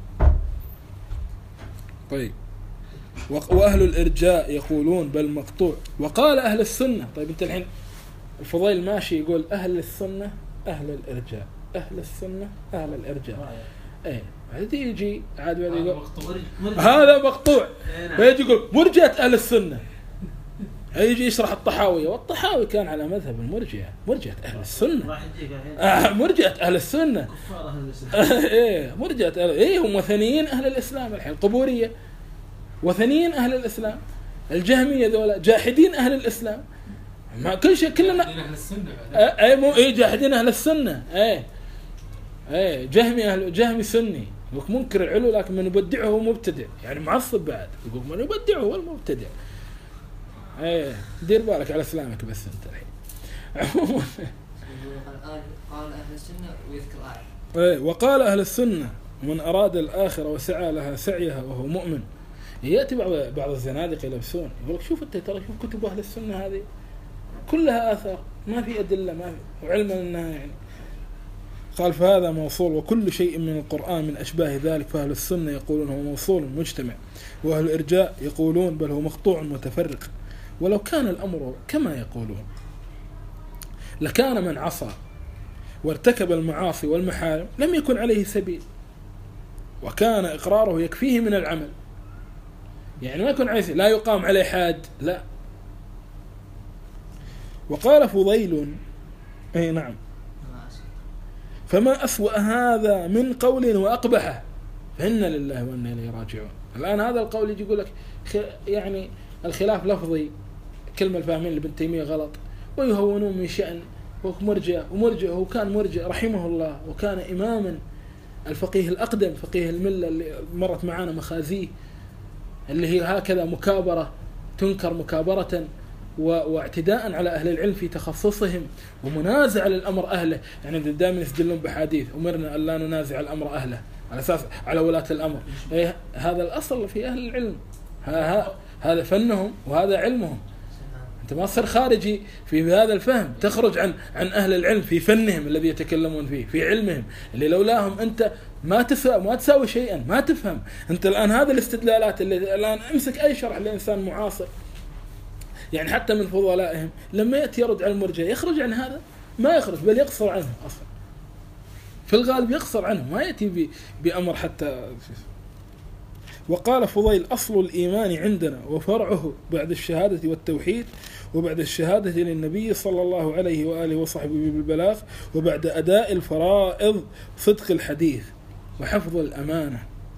طيب، وأهل الإرجاء يقولون بل مقطوع. وقال أهل السنة، طيب أنت الحين الفضيل ماشي يقول أهل السنة أهل الإرجاء، أهل السنة أهل الإرجاء، إيه هذا يجي عاد يقول هذا مقطوع، ويجي يقول مرجئة أهل السنة، يجي يشرح الطحاوية، والطحاوي كان على مذهب المرجئة، مرجئة أهل السنة، مرجئة أهل السنة، إيه مرجئة إيه هم وثنيين أهل الإسلام. الحين القبورية وثنيين أهل الإسلام، الجهمية ذولا جاحدين أهل الإسلام، ما كل شيء كلنا أهل السنة. إيه مو إيه جاحدين أهل السنة، إيه جهمي سني، يقول منكر العلو لكن من يبدعه هو مبتدع، يعني معصب بعد، يقول من يبدعه هو المبتدع. دير بالك على اسلامك بس انت الحين. قال اهل السنه ويذكر آية. وقال اهل السنه من اراد الاخره وسعى لها سعيها وهو مؤمن. ياتي بعض الزنادقه يلبسون يقول لك شوف انت ترى شوف كتب اهل السنه هذه كلها اثار ما في ادله ما في وعلما انها يعني. قال فهذا موصول، وكل شيء من القرآن من أشباه ذلك فأهل السنة يقولون هو موصول مجتمع، وأهل الإرجاء يقولون بل هو مقطوع متفرق. ولو كان الأمر كما يقولون لكان من عصى وارتكب المعاصي والمحارم لم يكن عليه سبيل، وكان إقراره يكفيه من العمل، يعني ما يكون عليه لا يقام عليه حاد لا. وقال فضيل أي نعم فما أسوأ هذا من قول وأقبحه فإنا لله وإنا إليه راجعون. الآن هذا القول يجي يقول لك يعني الخلاف لفظي، كلمة الفاهمين لابن تيمية غلط، ويهونون من شأن ومرجع هو كان مرجع رحمه الله، وكان إماما الفقيه الأقدم فقيه الملة اللي مرت معانا مخازيه، اللي هي هكذا مكابرة تنكر مكابرة واعتداء على أهل العلم في تخصصهم ومنازع للأمر أهله. يعني دائما يستدلون بحديث أمرنا أن لا ننازع الأمر أهله على أساس على ولاة الأمر. هذا الأصل في أهل العلم، هذا فنهم وهذا علمهم. أنت ما تصير خارجي في هذا الفهم، تخرج عن أهل العلم في فنهم الذي يتكلمون فيه، في علمهم اللي لولاهم أنت ما تساوي شيئا، ما تفهم. أنت الآن هذا الاستدلالات اللي الآن امسك أي شرح لإنسان معاصر، يعني حتى من فضلائهم لما يأتي يرد على المرجئة يخرج عن هذا، ما يخرج بل يقصر عنه أصلا، في الغالب يقصر عنه، ما يأتي بأمر حتى. وقال فضيل أصل الإيمان عندنا وفرعه بعد الشهادة والتوحيد، وبعد الشهادة للنبي صلى الله عليه وآله وصحبه بالبلاغ، وبعد أداء الفرائض صدق الحديث وحفظ الأمانة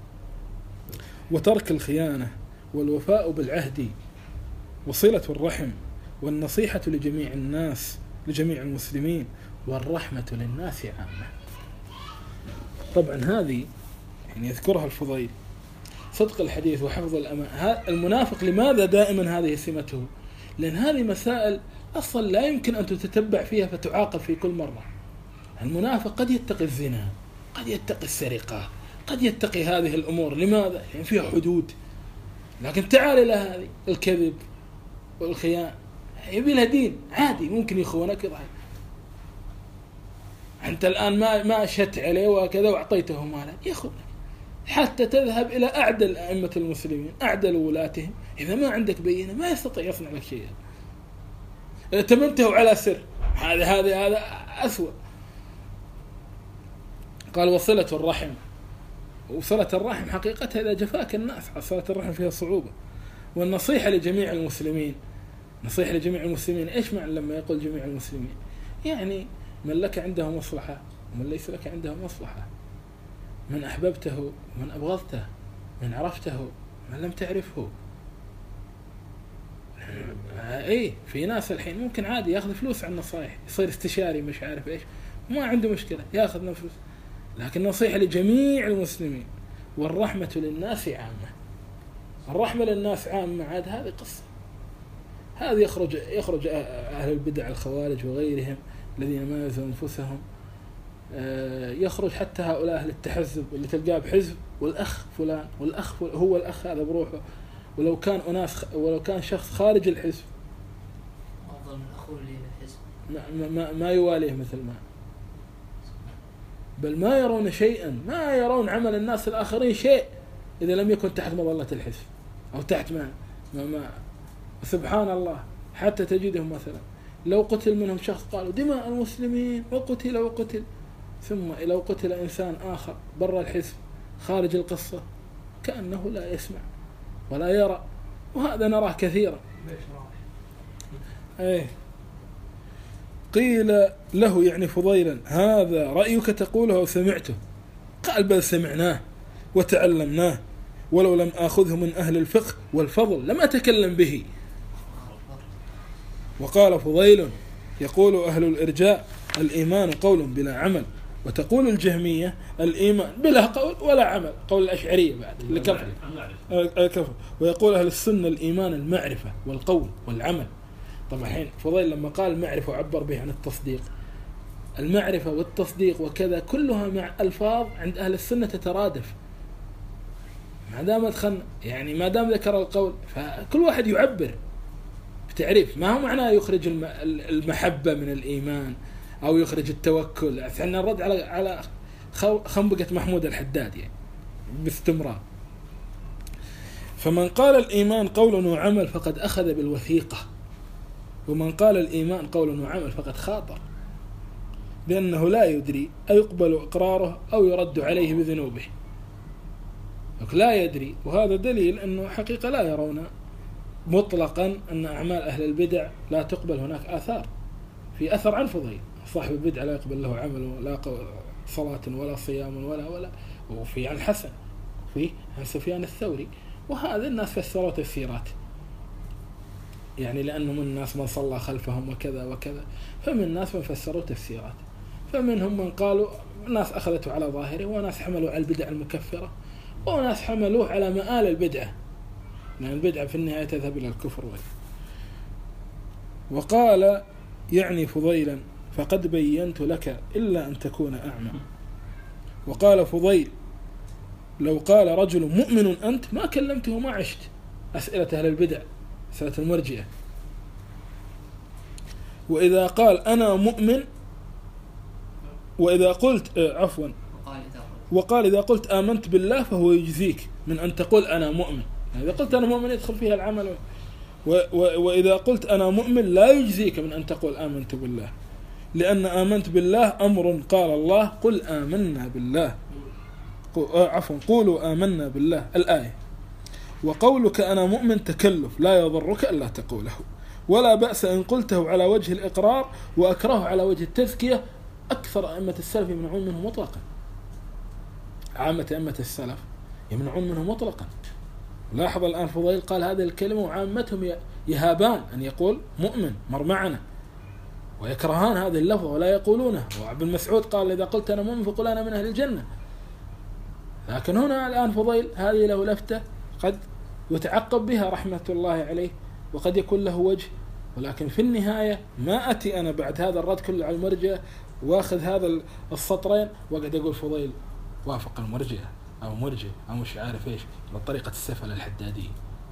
وترك الخيانة والوفاء بالعهد وصلة الرحم والنصيحة لجميع الناس لجميع المسلمين والرحمة للناس عامة. طبعا هذه يعني يذكرها الفضيل، صدق الحديث وحفظ الأمانة. المنافق لماذا دائما هذه سمته؟ لأن هذه مسائل أصلا لا يمكن أن تتتبع فيها فتعاقب في كل مرة. المنافق قد يتقي الزنا، قد يتقي السرقة، قد يتقي هذه الأمور. لماذا؟ يعني فيها حدود. لكن تعال إلى هذه الكذب والخيانة يبي لها دين عادي، ممكن يخونك يضحك. أنت الآن ما أشهدت عليه وكذا وأعطيته مالا يخونك، حتى تذهب إلى أعدل أئمة المسلمين، أعدل ولاتهم، إذا ما عندك بينة ما يستطيع يصنع لك شيئا. تمنته على سر، هذا أسوأ. قال وصلة الرحم، وصلة الرحم حقيقتها إذا جفاك الناس، صلة الرحم فيها صعوبة. والنصيحة لجميع المسلمين، نصيحة لجميع المسلمين. إيش معنى لما يقول جميع المسلمين؟ يعني من لك عنده مصلحة ومن ليس لك عنده مصلحة، من أحببته ومن أبغضته، من عرفته من لم تعرفه. إيه في ناس الحين ممكن عادي يأخذ فلوس عن النصائح، يصير استشاري مش عارف إيش، ما عنده مشكلة يأخذ فلوس. لكن نصيحة لجميع المسلمين، والرحمة للناس عامة. الرحمة للناس عامة عاد هذه قصة، هذه يخرج أهل البدع الخوارج وغيرهم الذين مازوا أنفسهم، يخرج حتى هؤلاء أهل التحزب اللي تلقاه بحزب والأخ فلان، والأخ هو الأخ هذا بروحه، ولو كان شخص خارج الحزب أفضل من أخوه اللي بالحزب، ما يواليه مثل ما، بل ما يرون شيئا، ما يرون عمل الناس الآخرين شيء إذا لم يكن تحت مظلة الحزب أو تحت ما سبحان الله. حتى تجدهم مثلا لو قتل منهم شخص قالوا دماء المسلمين وقتل، ثم لو قتل إنسان آخر برا الحزب خارج القصة كأنه لا يسمع ولا يرى، وهذا نراه كثيرا. ايه قيل له يعني فضيلا هذا رأيك تقوله أو سمعته؟ قال بل سمعناه وتعلمناه، ولو لم آخذه من أهل الفقه والفضل لم أتكلم به. وقال فضيل يقول أهل الإرجاء الإيمان قول بلا عمل، وتقول الجهمية الإيمان بلا قول ولا عمل، قول الأشعرية بعد اللي كفر. ويقول أهل السنة الإيمان المعرفة والقول والعمل. طبعا الحين فضيل لما قال المعرفة وعبر به عن التصديق، المعرفة والتصديق وكذا كلها مع ألفاظ عند أهل السنة تترادف، ما دام دخلنا يعني ما دام ذكر القول فكل واحد يعبر بتعريف، ما هو معناه يخرج المحبة من الإيمان أو يخرج التوكل. احنا نرد على خنبقة محمود الحداد يعني باستمرار. فمن قال الإيمان قول وعمل فقد أخذ بالوثيقة، ومن قال الإيمان قول وعمل فقد خاطر، لأنه لا يدري أيقبل إقراره أو يرد عليه بذنوبه، لا يدري. وهذا دليل أنه حقيقة لا يرون مطلقا أن أعمال أهل البدع لا تقبل. هناك آثار، في أثر عن فضيل صاحب البدع لا يقبل له عمل لا صلاة ولا صيام ولا وفي عن حسن، وفي عن سفيان الثوري. وهذا الناس فسروا تفسيرات يعني لأنه من الناس من صلى خلفهم وكذا وكذا، فمن الناس من فسروا تفسيرات، فمنهم من قالوا ناس أخذته على ظاهره، وناس حملوا على البدع المكفرة، وناس حملوه على مآل البدعة، لأن البدعة في النهاية تذهب إلى الكفر. وقال يعني فضيلا فقد بينت لك إلا أن تكون أعمى. وقال فضيل لو قال رجل مؤمن أنت ما كلمته ما عشت. أسئلة أهل البدع، أسئلة المرجئة. وإذا قال أنا مؤمن، وإذا قلت وقال إذا قلت آمنت بالله فهو يجزيك من أن تقول أنا مؤمن. إذا قلت أنا مؤمن يدخل فيها العمل. وإذا قلت أنا مؤمن لا يجزيك من أن تقول آمنت بالله، لأن آمنت بالله أمر قال الله قل آمنا بالله، قولوا آمنا بالله الآية. وقولك أنا مؤمن تكلف لا يضرك ألا تقوله، ولا بأس إن قلته على وجه الإقرار، وأكره على وجه التزكية. أكثر أئمة السلف يمنعون منه مطلقا، عامة أئمة السلف يمنعون منه مطلقا. لاحظ الآن فضيل قال هذه الكلمة وعامتهم يهابان أن يقول مؤمن مر معنا، ويكرهان هذه اللفظة ولا يقولونها. وابن مسعود قال إذا قلت أنا مؤمن فقل أنا من أهل الجنة. لكن هنا الآن فضيل هذه له لفتة قد يتعقب بها رحمة الله عليه، وقد يكون له وجه، ولكن في النهاية ما أتي أنا بعد هذا الرد كله على المرجئة واخذ هذا السطرين وقد يقول فضيل وافق المرجئة أو مرجئ أو مش عارف إيش، بطريقة السفل الحدادية.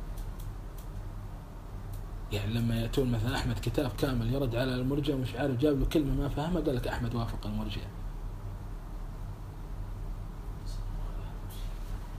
يعني لما يأتون مثلا أحمد كتاب كامل يرد على المرجئة مش عارف جاب له كلمة ما فهمها قال لك أحمد وافق المرجئة.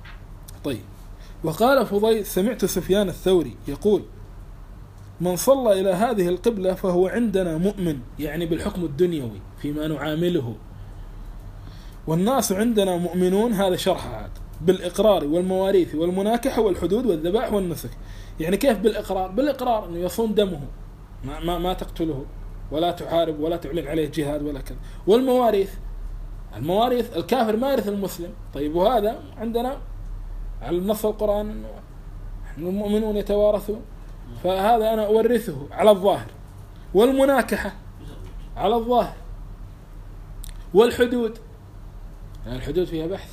طيب. وقال فضيل سمعت سفيان الثوري يقول من صلى إلى هذه القبلة فهو عندنا مؤمن، يعني بالحكم الدنيوي فيما نعامله، والناس عندنا مؤمنون، هذا شرح عاد، بالإقرار والمواريث والمناكحة والحدود والذبائح والنسك. يعني كيف بالإقرار؟ بالإقرار أنه يصون دمه، ما تقتله ولا تحارب ولا تعلن عليه جهاد ولا كذا. والمواريث، المواريث الكافر ما يرث المسلم. طيب وهذا عندنا على النص القرآن أنه المؤمنون يتوارثون، فهذا أنا أورثه على الظاهر. والمناكحة على الظاهر. والحدود، يعني الحدود فيها بحث.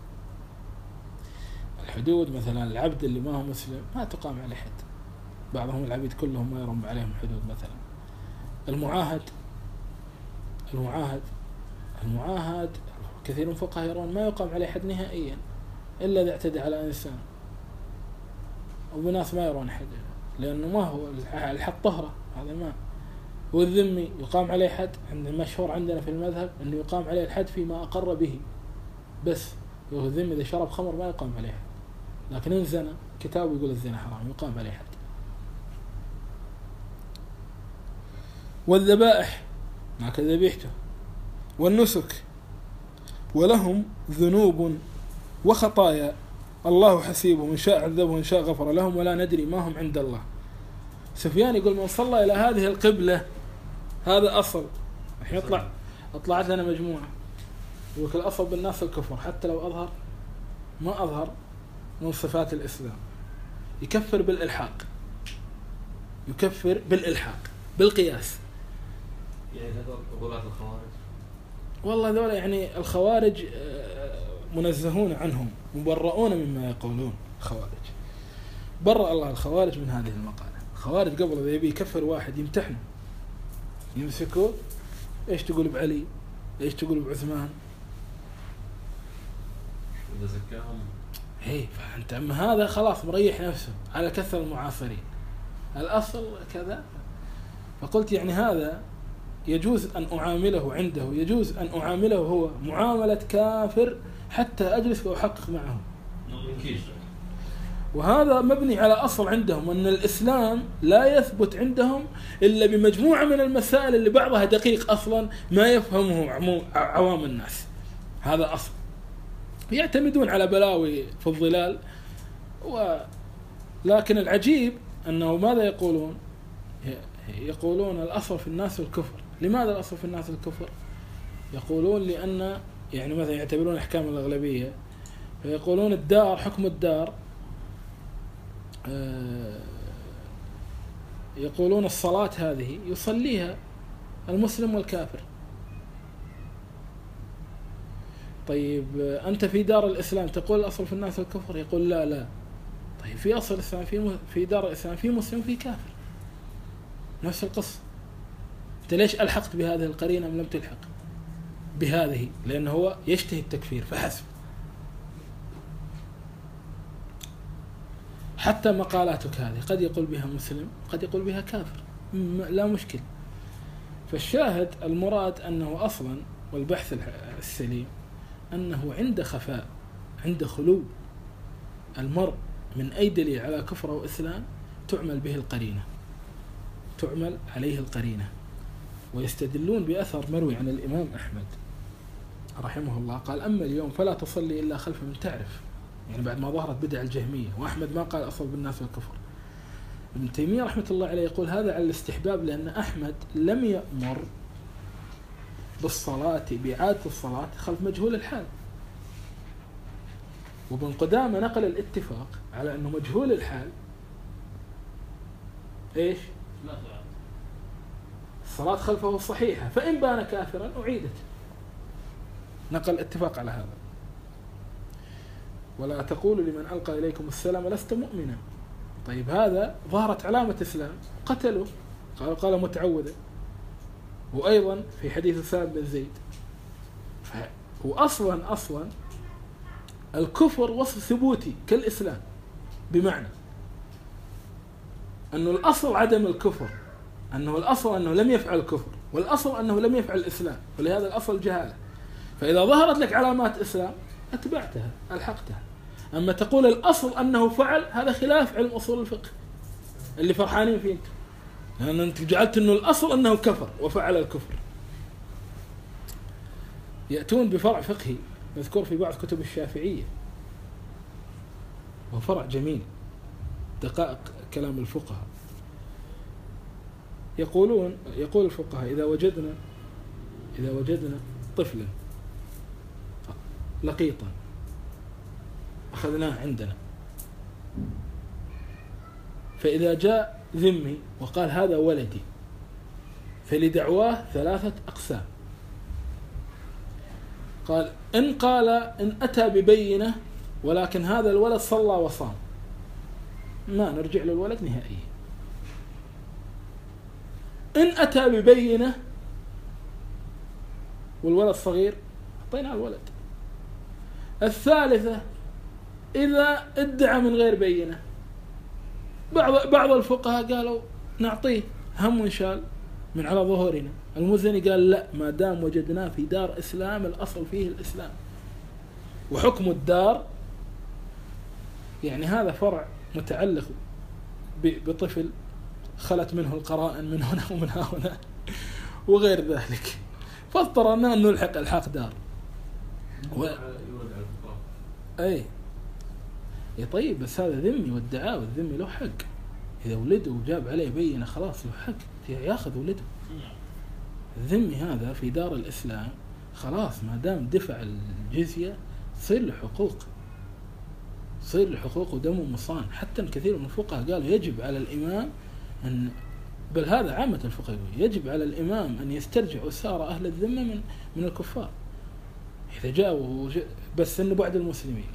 الحدود مثلا العبد اللي ما هو مسلم ما تقام عليه حد، بعضهم العبيد كلهم ما يرم عليهم حدود مثلا. المعاهد كثير من الفقهاء يرون ما يقام عليه حد نهائيا إلا إذا اعتدى على إنسان، وناس ما يرون حد لأنه ما هو الحد طهرة، هذا ما. والذمي يقام عليه حد، مشهور عندنا في المذهب أنه يقام عليه الحد فيما أقر به بس. والذمي إذا شرب خمر ما يقام عليه حد، لكن إن زنا كتاب يقول الزنا حرام يقام عليه حد. والذبائح مع كذبيحته، والنسك، ولهم ذنوب وخطايا الله حسيبهم، إن شاء عذبهم إن شاء غفر لهم ولا ندري ما هم عند الله. سفيان يقول من صلى إلى هذه القبلة، هذا أصل. الحين أطلعت لنا مجموعة يقول الأصل بالناس الكفر حتى لو أظهر ما أظهر من صفات الإسلام. يكفر بالإلحاق، بالقياس. يعني هذول قبولات الخوارج، والله ذولا يعني الخوارج منزهون عنهم مبرؤون مما يقولون. الخوارج برأ الله الخوارج من هذه المقالة. الخوارج قبل إذا يبي يكفر واحد يمتحنه، يمسكوه، إيش تقول بعلي، إيش تقول بعثمان، إذا زكاهم هي. فأنت أما هذا خلاص مريح نفسه على كثر المعاصرين، الأصل كذا. فقلت يعني هذا يجوز أن أعامله عنده، يجوز أن أعامله هو معاملة كافر حتى أجلس وأحقق معه. وهذا مبني على أصل عندهم أن الإسلام لا يثبت عندهم إلا بمجموعة من المسائل اللي بعضها دقيق أصلا ما يفهمه عوام الناس. هذا أصل. يعتمدون على بلاوي في الظلال. لكن العجيب أنه ماذا يقولون؟ يقولون الأصل في الناس الكفر. لماذا الأصل في الناس الكفر؟ يقولون لأن يعني مثلا يعتبرون أحكام الأغلبية، فيقولون الدار، حكم الدار، يقولون الصلاة هذه يصليها المسلم والكافر. طيب أنت في دار الإسلام تقول الأصل في الناس الكفر، يقول لا. طيب في أصل الإسلام في دار الإسلام في مسلم وفي كافر، نفس القصة. أنت ليش ألحقت بهذه القرينة أم لم تلحق بهذه؟ لأنه هو يشتهي التكفير فحسب. حتى مقالاتك هذه قد يقول بها مسلم قد يقول بها كافر، لا مشكل. فالشاهد المراد أنه أصلا، والبحث السليم أنه عند خفاء، عند خلو المرء من أي دليل على كفر أو إسلام تعمل به القرينة، تعمل عليه القرينة. ويستدلون بأثر مروي عن الإمام أحمد رحمه الله قال أما اليوم فلا تصلي إلا خلف من تعرف، يعني بعد ما ظهرت بدع الجهمية. وأحمد ما قال أصل بالناس والكفر. ابن تيمية رحمة الله عليه يقول هذا على الاستحباب، لأن أحمد لم يأمر بالصلاة بإعادة الصلاة خلف مجهول الحال. وابن قدامة نقل الاتفاق على أنه مجهول الحال إيش؟ الصلاة خلفه صحيحة، فإن بان كافرا أعيدت. نقل اتفاق على هذا. ولا تقولوا لمن ألقى إليكم السلام لست مؤمنا. طيب هذا ظهرت علامة إسلام قتلوا، قال متعوذة. وأيضا في حديث سالم بن زيد. وأصلا الكفر وصف ثبوتي كالإسلام، بمعنى أنه الأصل عدم الكفر، أنه الأصل أنه لم يفعل الكفر، والأصل أنه لم يفعل الإسلام، ولهذا الأصل جهالة. فإذا ظهرت لك علامات إسلام أتبعتها، ألحقتها. أما تقول الأصل أنه فعل، هذا خلاف علم أصول الفقه اللي فرحانين فيه أنت، لأن أنت جعلت أنه الأصل أنه كفر وفعل الكفر. يأتون بفرع فقهي مذكور في بعض كتب الشافعية، وفرع جميل دقائق كلام الفقهاء. يقول الفقهاء إذا وجدنا طفلا لقيطا أخذناه عندنا، فإذا جاء ذمي وقال هذا ولدي، فلدعواه 3 أقسام. قال إن أتى ببينة ولكن هذا الولد صلى وصام، ما نرجع للولد نهائيا. إن أتى ببينة والولد صغير أعطينا الولد. الثالثة إذا ادعى من غير بينة، بعض الفقهاء قالوا نعطيه هم ونشال من على ظهورنا. المزني قال لا، ما دام وجدناه في دار إسلام الأصل فيه الإسلام، وحكم الدار يعني هذا فرع متعلق بطفل خلت منه القرائن من هنا ومن هنا وغير ذلك، فاضطرنا أن نلحق الحاق دار. أي طيب، بس هذا ذمي والدعاء، والذمي له حق. إذا ولده وجاب عليه بينة خلاص له حق ياخذ ولده. الذمي هذا في دار الإسلام خلاص، ما دام دفع الجزية صير له حقوق ودمه مصان. حتى كثير من الفقهاء قالوا يجب على الإمام أن، بل هذا عامة الفقهاء، يجب على الإمام أن يسترجع أسار أهل الذمة من الكفار إذا جاءوا، بس إنه بعد المسلمين.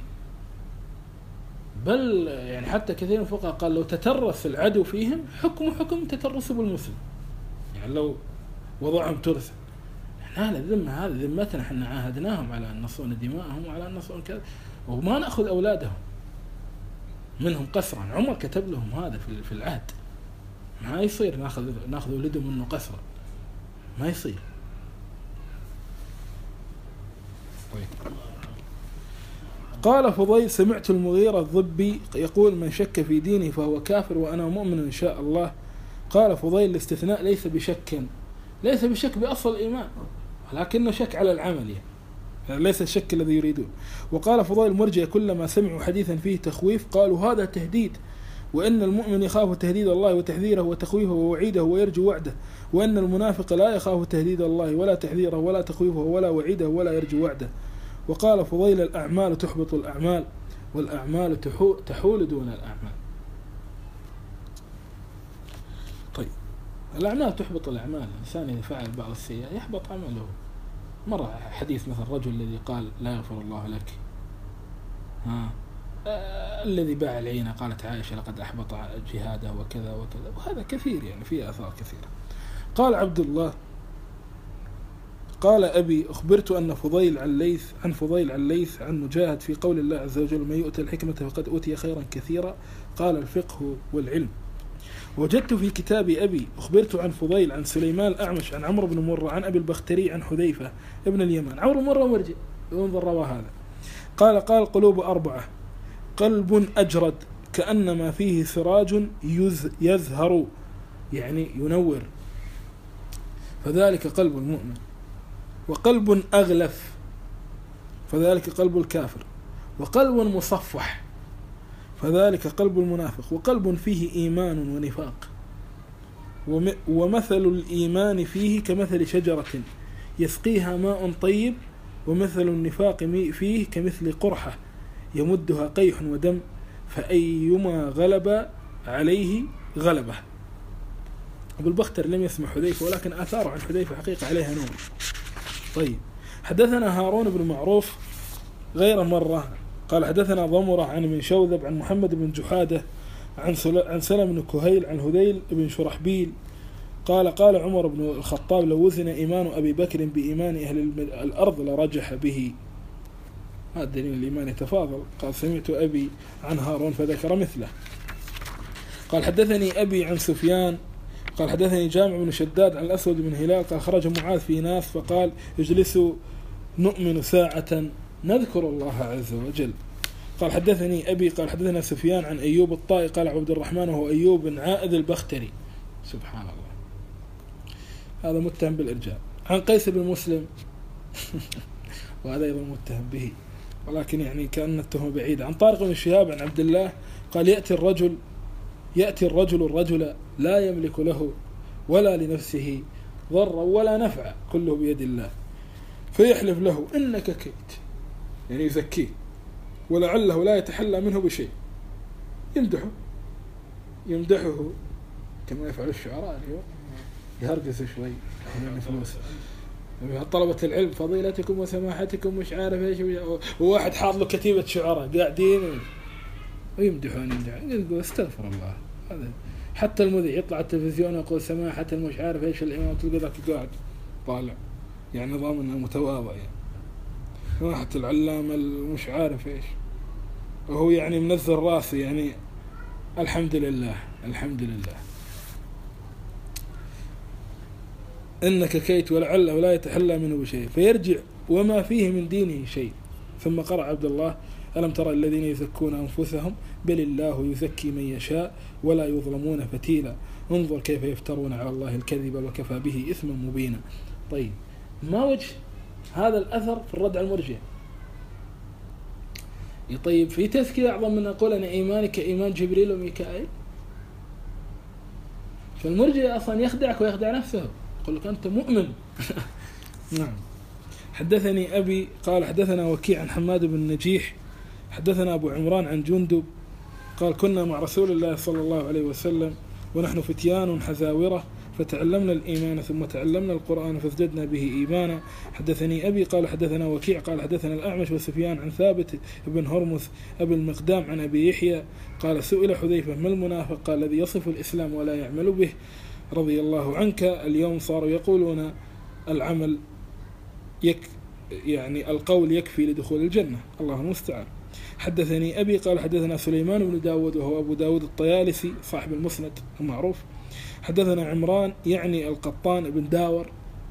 بل يعني حتى كثير من الفقهاء قال لو تترس العدو فيهم حكم تترس بالمسلم، يعني لو وضعهم ترثا. احنا أهل الذمة هذا ذمتنا، احنا عاهدناهم على أن نصون دماءهم وعلى أن نصون كذا، وما نأخذ أولادهم منهم قسرا. عمر كتب لهم هذا في العهد، ما يصير ناخذ ولدهم منه قسرا، ما يصير. طيب. قال فضيل سمعت المغيرة الضبي يقول من شك في دينه فهو كافر وأنا مؤمن إن شاء الله. قال فضيل الاستثناء ليس بشك بأصل الإيمان، ولكنه شك على العمل، يعني ليس الشك الذي يريدون. وقال فضيل المرجئة كلما سمعوا حديثا فيه تخويف قالوا هذا تهديد، وأن المؤمن يخاف تهديد الله وتحذيره وتخويفه ووعيده ويرجو وعده، وأن المنافق لا يخاف تهديد الله ولا تحذيره ولا تخويفه ولا وعيده ولا يرجو وعده. وقال فضيل الأعمال تحبط الأعمال، والأعمال تحول دون الأعمال. طيب، الأعمال تحبط الأعمال. الإنسان إذا فعل بعض السيئات يحبط عمله. مرة حديث مثل الرجل الذي قال لا يغفر الله لك، الذي باع العينة، قالت عائشة لقد أحبط جهاده وكذا وكذا، وهذا كثير يعني فيه آثار كثيرة. قال عبد الله قال أبي أخبرت أن فضيل عن ليث عن مجاهد في قول الله عز وجل من يؤتى الحكمة فقد أوتي خيرا كثيرا، قال الفقه والعلم. وجدت في كتاب أبي أخبرت عن فضيل عن سليمان الأعمش عن عمرو بن مرة عن أبي البختري عن حذيفة ابن اليمان. عمرو مرة مرجع انظر رواه هذا. قال قلوب 4، قلب أجرد كأنما فيه سراج يزهر، يعني ينور، فذلك قلب المؤمن. وقلب أغلف، فذلك قلب الكافر. وقلب مصفح، فذلك قلب المنافق. وقلب فيه إيمان ونفاق، ومثل الإيمان فيه كمثل شجرة يسقيها ماء طيب، ومثل النفاق فيه كمثل قرحة يمدها قيح ودم، فأيما غلب عليه غلبه. أبو البختر لم يسمع حذيفة، ولكن آثار عن حذيفة حقيقة عليها نور. طيب، حدثنا هارون بن معروف غير مرة قال حدثنا ضمرة عن من شوذب عن محمد بن جحادة عن سلم بن كهيل عن هذيل بن شرحبيل قال عمر بن الخطاب لو وزن إيمان أبي بكر بإيمان أهل الأرض لرجح به. هذا دليل الإيمان يتفاضل. قال سمعت أبي عن هارون فذكر مثله. قال حدثني أبي عن سفيان قال حدثني جامع بن شداد عن الأسود بن هلال قال خرج معاذ في ناس فقال اجلسوا نؤمن ساعة نذكر الله عز وجل، قال حدثني أبي قال حدثنا سفيان عن أيوب الطائي قال عبد الرحمن وهو أيوب بن عائذ البختري. سبحان الله، هذا متهم بالإرجاء. عن قيس بن مسلم وهذا أيضا متهم به، ولكن يعني كأن التهم بعيدة. عن طارق بن شهاب عن عبد الله قال يأتي الرجل الرجل لا يملك له ولا لنفسه ضرا ولا نفعا كله بيد الله، فيحلف له إنك كيت، يعني يزكيه، ولعله لا يتحلى منه بشيء، يمدحه كما يفعل الشعراء اليوم، يهرقس شوي من فلوس طلبة العلم، فضيلتكم وسماحتكم مش عارف ايش، وواحد حاط له كتيبة شعراء قاعدين ويمدحون يقول استغفر الله. هذا حتى المذيع يطلع على التلفزيون يقول سماحة مش عارف ايش الإمام، تلقى ذاك قاعد طالع يعني نظام انه متواضع، يعني سماحة العلامة مش عارف ايش، وهو يعني منزل راسه يعني الحمد لله الحمد لله. إنك كيت ولعله ولا يتحلى منه بشيء، فيرجع وما فيه من دينه شيء. ثم قرأ عبد الله ألم ترى الذين يزكون أنفسهم بل الله يزكي من يشاء ولا يظلمون فتيلا انظر كيف يفترون على الله الكذب وكفى به إثما مبينا. طيب، ما وجه هذا الأثر في الرد على المرجئة؟ طيب، في تزكية أعظم من أقول أن إيمانك إيمان جبريل وميكائيل؟ فالمرجئة أصلا يخدعك ويخدع نفسه، يقول لك أنت مؤمن. نعم. حدثني أبي قال حدثنا وكيع عن حماد بن نجيح حدثنا أبو عمران عن جندب قال كنا مع رسول الله صلى الله عليه وسلم ونحن فتيان حزاورة فتعلمنا الإيمان ثم تعلمنا القرآن فازددنا به إيمانا. حدثني أبي قال حدثنا وكيع قال حدثنا الأعمش وسفيان عن ثابت بن هرمث أبي المقدام عن أبي يحيى قال سئل حذيفة ما المنافق قال الذي يصف الإسلام ولا يعمل به رضي الله عنك. اليوم صاروا يقولون العمل يعني القول يكفي لدخول الجنة، الله المستعان. حدثني أبي قال حدثنا سليمان بن داود وهو أبو داود الطيالسي صاحب المسند المعروف. حدثنا عمران يعني القطان بن داور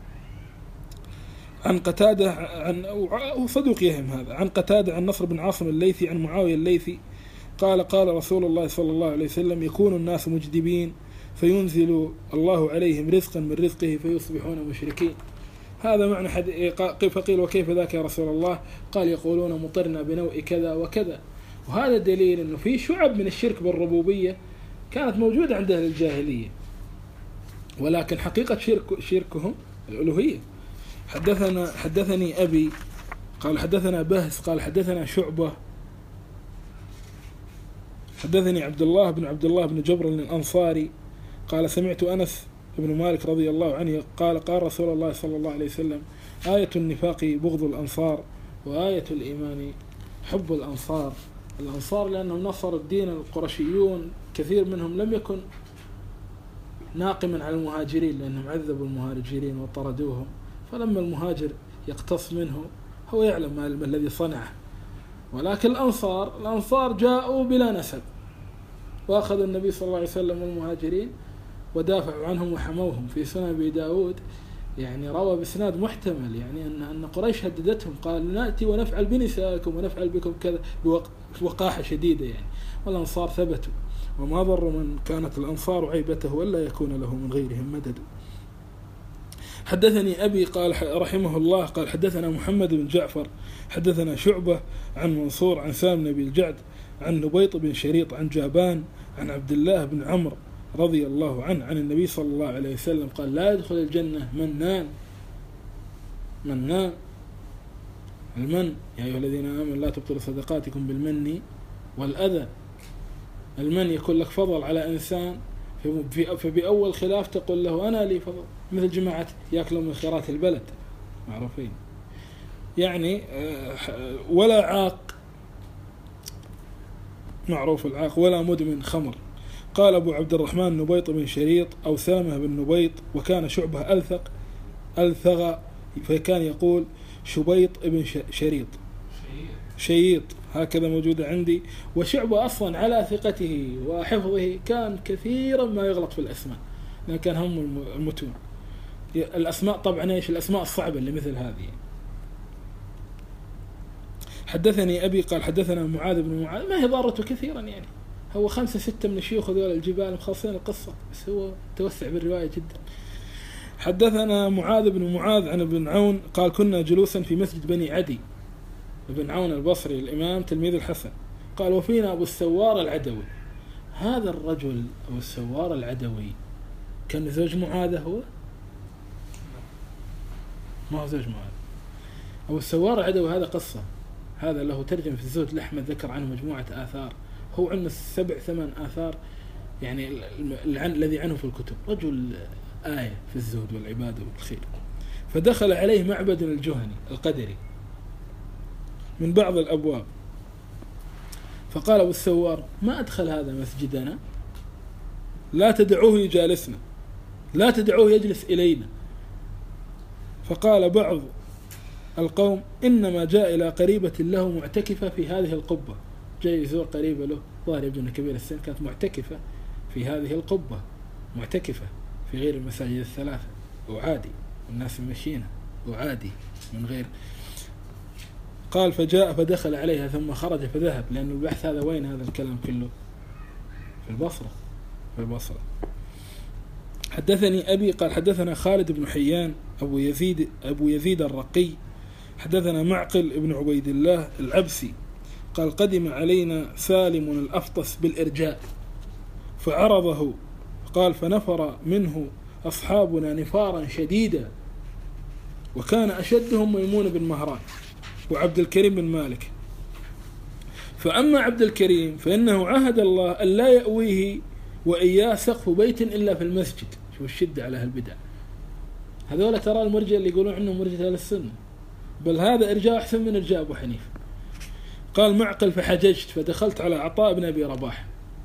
عن قتادة عن صدوق يهم هذا عن قتادة عن نصر بن عاصم الليثي عن معاوية الليثي قال قال رسول الله صلى الله عليه وسلم يكون الناس مجدبين فينزل الله عليهم رزقا من رزقه فيصبحون مشركين. هذا معنى فقيل وكيف ذاك يا رسول الله؟ قال يقولون مطرنا بنوء كذا وكذا. وهذا دليل أنه في شعب من الشرك بالربوبية كانت موجودة عند أهل الجاهلية، ولكن حقيقة شركهم الألوهية. حدثني أبي قال حدثنا بهز قال حدثنا شعبة حدثني عبد الله بن جبر الأنصاري قال سمعت أنس بن مالك رضي الله عنه قال قال رسول الله صلى الله عليه وسلم آية النفاق بغض الأنصار وآية الإيمان حب الأنصار. الأنصار لأنهم نصروا الدين، القرشيون كثير منهم لم يكن ناقما على المهاجرين لأنهم عذبوا المهاجرين وطردوهم، فلما المهاجر يقتص منه هو يعلم ما الذي صنعه. ولكن الأنصار جاءوا بلا نسب وأخذوا النبي صلى الله عليه وسلم والمهاجرين ودافعوا عنهم وحموهم. في سنن أبي داود يعني روى بإسناد محتمل يعني أن قريش هددتهم قال نأتي ونفعل بنسائكم ونفعل بكم كذا بوقاحة شديدة يعني، والأنصار ثبتوا وما ضر من كانت الأنصار عيبته ولا يكون له من غيرهم مدد. حدثني أبي قال رحمه الله قال حدثنا محمد بن جعفر حدثنا شعبة عن منصور عن سالم بن الجعد عن نبيط بن شريط عن جابان عن عبد الله بن عمرو رضي الله عنه عن النبي صلى الله عليه وسلم قال لا يدخل الجنة منان المن يا أيها الذين آمنوا لا تبطلوا صدقاتكم بالمن والأذى. المن يكون لك فضل على إنسان فبأول خلاف تقول له أنا لي فضل، مثل جماعة يأكلون من خيرات البلد معروفين يعني، ولا عاق معروف العاق ولا مدمن خمر. قال أبو عبد الرحمن نبيط بن شريط أو سامة بن نبيط وكان شعبه ألثغ فكان يقول شبيط بن شيط هكذا موجودة عندي. وشعبه أصلا على ثقته وحفظه كان كثيرا ما يغلط في الأسماء لأن كان هم المتون. الأسماء طبعا إيش الأسماء الصعبة اللي مثل هذه. حدثني أبي قال حدثنا معاذ بن معاذ، ما هي ضارته كثيرا يعني، هو 5 6 من الشيوخ ذول الجبال مخلصين القصة، بس هو توسع بالرواية جدا. حدثنا معاذ بن معاذ عن ابن عون قال كنا جلوسا في مسجد بني عدي، ابن عون البصري الإمام تلميذ الحسن، قال وفينا أبو السوار العدوي. هذا الرجل أبو السوار العدوي كان زوج معاذ، هو ما هو زوج معاذ. أبو السوار العدوي هذا قصة، هذا له ترجمة في الزهد لأحمد ذكر عنه مجموعة آثار، هو عنه 7 8 آثار يعني الذي عنه في الكتب، رجل آية في الزهد والعبادة والخير. فدخل عليه معبد الجهني القدري من بعض الأبواب، فقال أبو السوار ما أدخل هذا مسجدنا، لا تدعوه يجالسنا، لا تدعوه يجلس إلينا. فقال بعض القوم إنما جاء إلى قريبة له معتكفة في هذه القبة، جاي يزور قريبة له ظاهر يبدو أنه كبير السن، كانت معتكفة في هذه القبة، معتكفة في غير المساجد الثلاثة وعادي الناس ماشيينها وعادي من غير. قال فجاء فدخل عليها ثم خرج فذهب، لأن البحث هذا وين هذا الكلام كله؟ في البصرة، في البصرة. حدثني أبي قال حدثنا خالد بن حيان أبو يزيد الرقي حدثنا معقل ابن عبيد الله العبسي قال قدم علينا سالم الأفطس بالإرجاء فعرضه، قال فنفر منه أصحابنا نفارا شديدا، وكان أشدهم ميمون بن مهران وعبد الكريم بن مالك. فأما عبد الكريم فإنه عهد الله أن لا يأويه وإياه سقف بيت إلا في المسجد. شو الشدة على هالبدع هذول، ترى المرجع اللي يقولون عنه مرجع أهل السنة، بل هذا إرجاء أحسن من إرجاء أبو حنيفة. قال معقل فحججت فدخلت على عطاء بن أبي رباح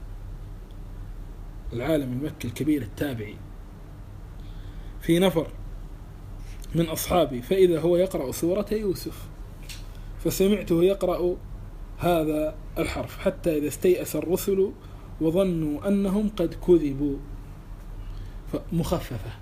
العالم المكي الكبير التابعي في نفر من أصحابي، فإذا هو يقرأ سورة يوسف، فسمعته يقرأ هذا الحرف حتى إذا استيأس الرسل وظنوا أنهم قد كذبوا، مخففة.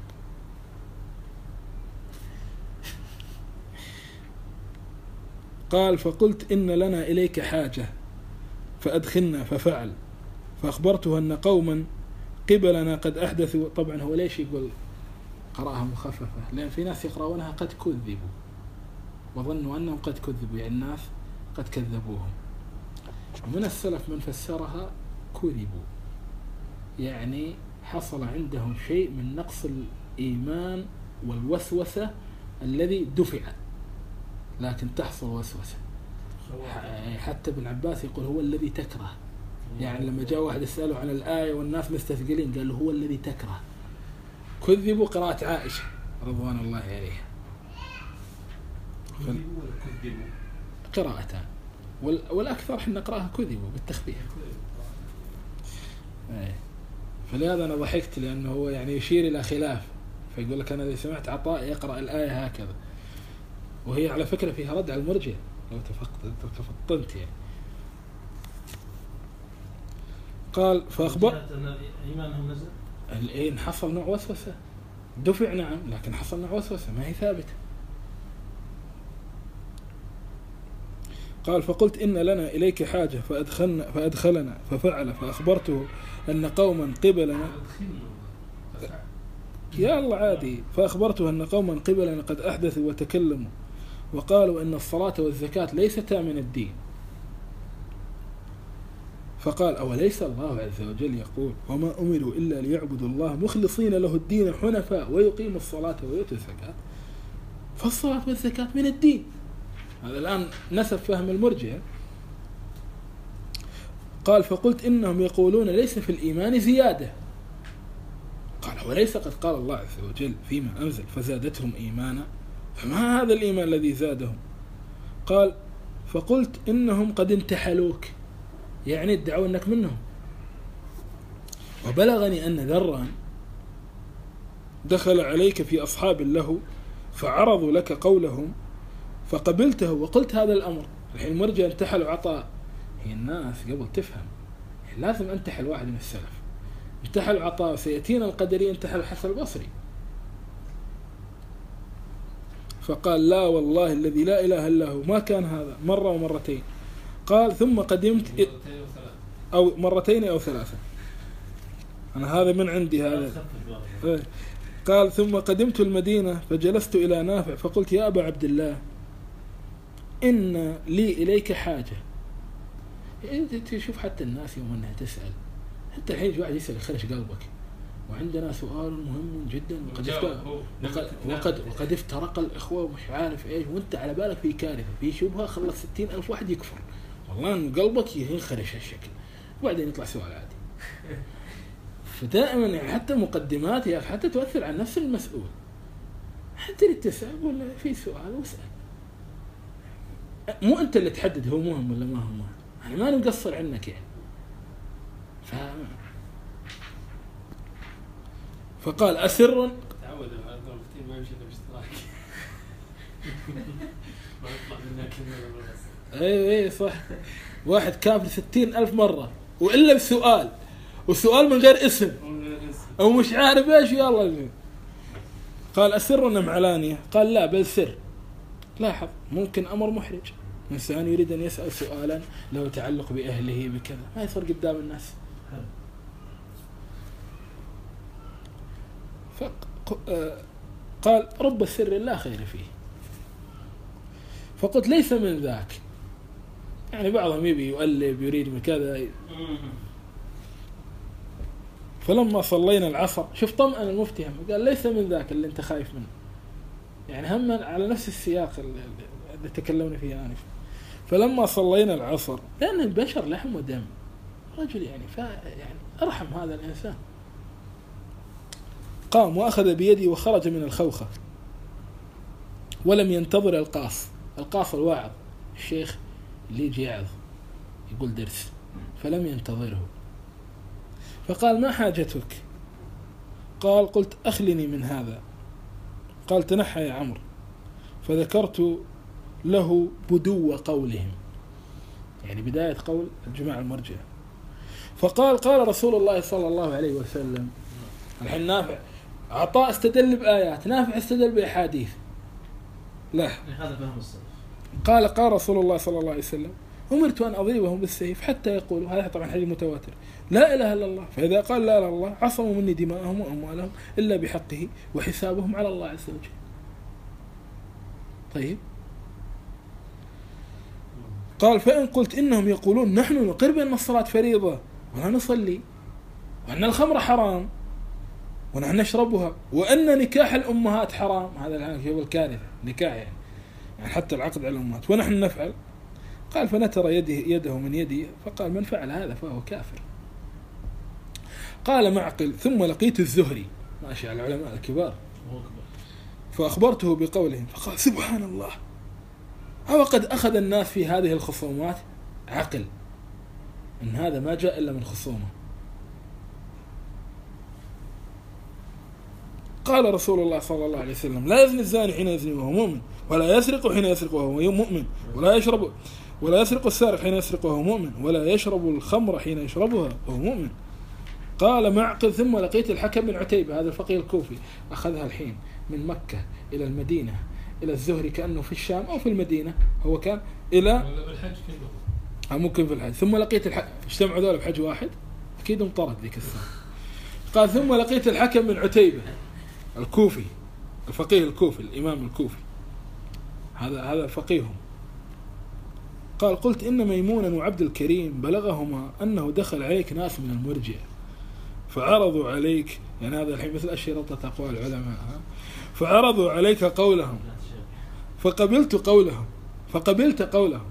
قال فقلت إن لنا إليك حاجة فأدخلنا، ففعل، فأخبرته أن قوما قبلنا قد أحدثوا. طبعا هو ليش يقول قرأها مخففة؟ لأن في ناس يقرأونها قد كذبوا وظنوا أنهم قد كذبوا، يعني الناس قد كذبوهم. ومن السلف من فسرها كذبوا، يعني حصل عندهم شيء من نقص الإيمان والوسوسة الذي دفع، لكن تحصل وسوسة. حتى ابن عباس يقول هو الذي تكره، يعني لما جاء واحد يسأله عن الآية والناس مستثقلين قال له هو الذي تكره. كذبوا قراءة عائشة رضوان الله عليها، قراءتان، والأكثر حنا نقراها كذبوا بالتخفيف. فلهذا أنا ضحكت، لأنه هو يعني يشير إلى خلاف، فيقول لك أنا إذا سمعت عطاء يقرأ الآية هكذا، وهي على فكرة فيها رد على المرجئة لو تفطنت يعني. قال فأخبر إيمانهم نزل، الآن حصل نوع وسوسة، دفع نعم، لكن حصل نوع وسوسة ما هي ثابتة. قال فقلت إن لنا إليك حاجة فأدخلنا ففعل، فأخبرته أن قوما قبلنا، يا الله عادي، فأخبرته أن قوما قبلنا قد أحدثوا وتكلموا وقالوا أن الصلاة والزكاة ليستا من الدين. فقال أوليس الله عز وجل يقول وما أمروا إلا ليعبدوا الله مخلصين له الدين حنفاء ويقيموا الصلاة ويؤتوا الزكاة، فالصلاة والزكاة من الدين. هذا الآن نسب فهم المرجئة. قال فقلت إنهم يقولون ليس في الإيمان زيادة. قال وليس قد قال الله عز وجل فيما أنزل فزادتهم إيمانا، فما هذا الإيمان الذي زادهم؟ قال فقلت إنهم قد انتحلوك، يعني ادعوا أنك منهم. وبلغني أن ذرا دخل عليك في أصحاب له فعرضوا لك قولهم فقبلته وقلت هذا الأمر. الحين المرجع انتحل عطاء، هي الناس قبل تفهم يعني لازم انتحل واحد من السلف، انتحل عطاء، سيأتينا القدري انتحل حسن البصري. فقال لا والله الذي لا إله إلا هو ما كان هذا مرة ومرتين. قال ثم قدمت أو مرتين أو ثلاثة، أنا هذا من عندي هذا. قال ثم قدمت المدينة فجلست إلى نافع فقلت يا أبا عبد الله إن لي إليك حاجة. أنت تشوف حتى الناس يوم أنها تسأل، حتى الحين واحد يسأل خرج قلبك، وعندنا سؤال مهم جدا وقد افترق الإخوة ومش عارف إيش، وأنت على بالك في كارثة في شبهة خلص 60,000 واحد يكفر، والله إن قلبك ينخرش هالشكل، وبعدين يطلع سؤال عادي. فدائما يعني حتى مقدمات يا أخي حتى تؤثر على نفس المسؤول، حتى اللي تسأل ولا في سؤال واسأل، مو أنت اللي تحدد هو مهم ولا ما هو مهم، يعني ما نقصر عنك يعني. فقال أسر تعود على الدكتور ما يمشي باشتراك ما يطلع منها كلمة. ايه صح، واحد كافر 60,000 مرة وإلا بسؤال، وسؤال من غير اسم أو مش عارف إيش، يلا. قال أسر أم علانية؟ قال لا بل سر. لاحظ ممكن أمر محرج، إنسان يريد أن يسأل سؤالا له تعلق بأهله بكذا ما يصير قدام الناس. قال رب السر لا خير فيه. فقلت ليس من ذاك، يعني بعضهم يبي يؤلب يريد من كذا. فلما صلينا العصر شوف طمأن المفتي هم قال ليس من ذاك اللي انت خايف منه، يعني هم على نفس السياق اللي تكلمنا فيه آنفا. فلما صلينا العصر، لأن البشر لحم ودم، رجل يعني يعني أرحم هذا الإنسان، قام وأخذ بيدي وخرج من الخوخة ولم ينتظر القاص الواعظ، الشيخ اللي يجي يعظ يقول درس، فلم ينتظره. فقال ما حاجتك؟ قال قلت أخلني من هذا. قال تنحى يا عمرو. فذكرت له بدو قولهم، يعني بداية قول الجماعة المرجئة. فقال قال رسول الله صلى الله عليه وسلم. الحين نافع عطاء استدل بآيات، نافع استدل بأحاديث. لا هذا فهم السلف. قال رسول الله صلى الله عليه وسلم أمرت أن أضربهم بالسيف حتى يقولوا، هذا طبعا حديث متواتر، لا إله إلا الله، فإذا قال لا إله إلا الله عصموا مني دماءهم وأموالهم إلا بحقه وحسابهم على الله عز وجل. طيب قال فإن قلت إنهم يقولون نحن نقر بأن الصلاة فريضة ولا نصلي، وأن الخمر حرام ونحن نشربها، وأن نكاح الأمهات حرام، هذا الآن هو الكارثة، نكاح يعني حتى العقد على الأمهات، ونحن نفعل. قال فنتر يده من يدي، فقال من فعل هذا فهو كافر. قال معقل ثم لقيت الزهري ماشي على العلماء الكبار فأخبرته بقولهم، فقال سبحان الله، أو قد أخذ الناس في هذه الخصومات عقل، إن هذا ما جاء إلا من خصومه. قال رسول الله صلى الله عليه وسلم لا يزني الزاني حين يزني وهو مؤمن، ولا يسرق حين يسرق وهو مؤمن، ولا يسرق السارق حين يسرق وهو مؤمن، ولا يشرب الخمر حين يشربها وهو مؤمن. قال معقل ثم لقيت الحكم بن عتيبة، هذا الفقيه الكوفي أخذها الحين من مكة إلى المدينة إلى الزهري، كأنه في الشام أو في المدينة، هو كان إلى بالحج كله ممكن في الحج. ثم لقيت اجتمعوا ذولا بحج واحد أكيد انطرد ذيك السنة. قال ثم لقيت الحكم بن عتيبة الكوفي الفقيه الكوفي الإمام الكوفي، هذا فقيهم. قال قلت إن ميمونا وعبد الكريم بلغهما أنه دخل عليك ناس من المرجئة فعرضوا عليك، يعني هذا الحين مثل أشرطة أقوال العلماء، فعرضوا عليك قولهم فقبلت قولهم.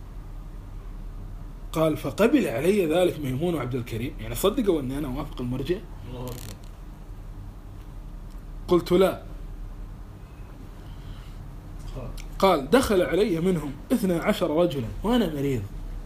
قال فقبل علي ذلك ميمون وعبد الكريم، يعني صدقوا أني أنا موافق المرجئة؟ قلت لا. قال دخل علي منهم 12 رجلا وأنا مريض،